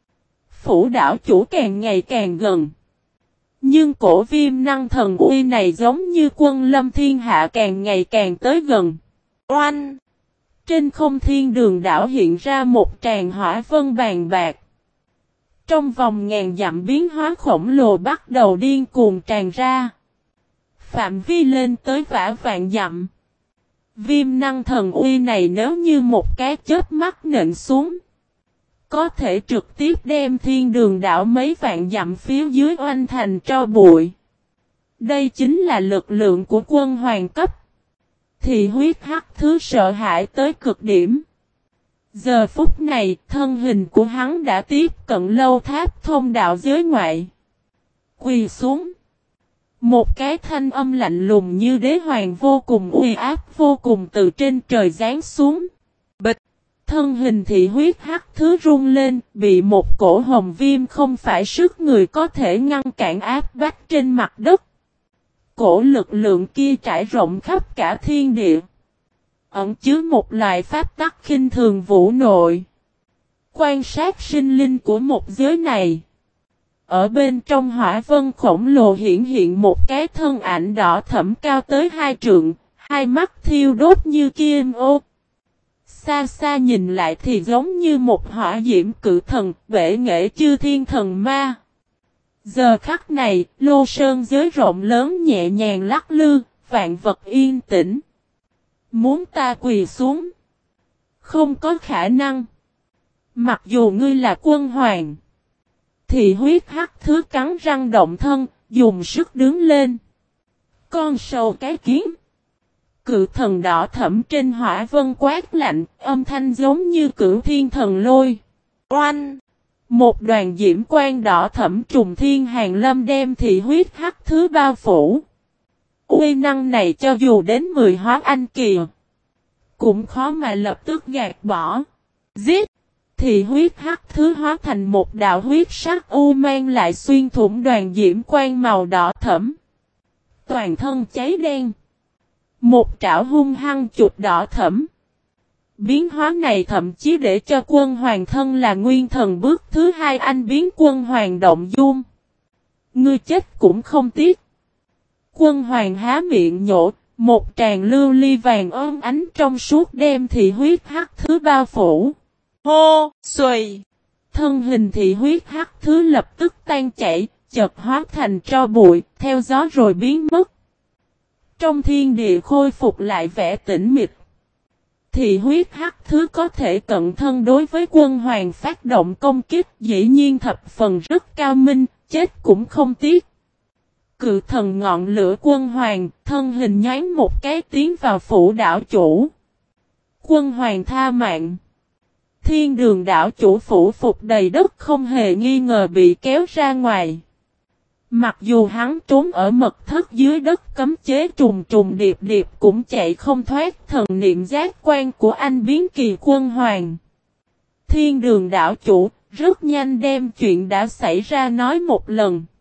Phủ đảo chủ càng ngày càng gần. Nhưng cổ viêm năng thần uy này giống như quân lâm thiên hạ càng ngày càng tới gần. Oanh! Trên không thiên đường đảo hiện ra một tràng hỏa vân bàn bạc. Trong vòng ngàn dặm biến hóa khổng lồ bắt đầu điên cuồng tràn ra. Phạm vi lên tới vả vạn dặm. Viêm năng thần uy này nếu như một cái chớp mắt nện xuống. Có thể trực tiếp đem thiên đường đảo mấy vạn dặm phía dưới oanh thành tro bụi. Đây chính là lực lượng của quân hoàng cấp. Thì huyết hắc thứ sợ hãi tới cực điểm. Giờ phút này, thân hình của hắn đã tiếp cận lâu tháp thông đạo giới ngoại. Quỳ xuống. Một cái thanh âm lạnh lùng như đế hoàng vô cùng uy áp vô cùng từ trên trời giáng xuống. Bịch. Thân hình thị huyết hắc thứ rung lên, bị một cổ hồng viêm không phải sức người có thể ngăn cản áp bách trên mặt đất. Cổ lực lượng kia trải rộng khắp cả thiên địa. Ẩn chứa một loại pháp tắc khinh thường vũ nội. Quan sát sinh linh của một giới này. Ở bên trong hỏa vân khổng lồ hiển hiện một cái thân ảnh đỏ thẫm cao tới hai trượng, hai mắt thiêu đốt như kim ô. Xa xa nhìn lại thì giống như một hỏa diễm cự thần, bể nghệ chư thiên thần ma. Giờ khắc này, lô sơn giới rộng lớn nhẹ nhàng lắc lư, vạn vật yên tĩnh. Muốn ta quỳ xuống? Không có khả năng. Mặc dù ngươi là quân hoàng. Thì huyết hắc thứ cắn răng động thân, dùng sức đứng lên. Con sâu cái kiến. Cự thần đỏ thẫm trên hỏa vân quát lạnh, âm thanh giống như cửu thiên thần lôi. Oanh! Một đoàn diễm quang đỏ thẫm trùng thiên hàng lâm đem thị huyết hắc thứ bao phủ. Uy năng này cho dù đến mười hóa anh kỳ, cũng khó mà lập tức gạt bỏ. Giết! Thì huyết hắc thứ hóa thành một đạo huyết sắc u mang lại xuyên thủng đoàn diễm quang màu đỏ thẫm. Toàn thân cháy đen. Một trảo hung hăng chụp đỏ thẫm. Biến hóa này thậm chí để cho quân hoàng thân là nguyên thần bước thứ hai anh biến quân hoàng động dung. Ngươi chết cũng không tiếc. Quân hoàng há miệng nhổ, một tràng lưu ly vàng ôm ánh trong suốt đem thị huyết hắc thứ bao phủ. Hô, xuôi. Thân hình thị huyết hắc thứ lập tức tan chảy, chợt hóa thành tro bụi, theo gió rồi biến mất. Trong thiên địa khôi phục lại vẻ tĩnh mịch. Thị huyết hắc thứ có thể cận thân đối với quân hoàng phát động công kích, dĩ nhiên thập phần rất cao minh, chết cũng không tiếc. Cự thần ngọn lửa quân hoàng, thân hình nhoáng một cái tiến vào phủ đảo chủ. Quân hoàng tha mạng. Thiên đường đảo chủ phủ phục đầy đất không hề nghi ngờ bị kéo ra ngoài. Mặc dù hắn trốn ở mật thất dưới đất cấm chế trùng trùng điệp điệp cũng chạy không thoát thần niệm giác quan của anh biến kỳ quân hoàng. Thiên đường đảo chủ rất nhanh đem chuyện đã xảy ra nói một lần.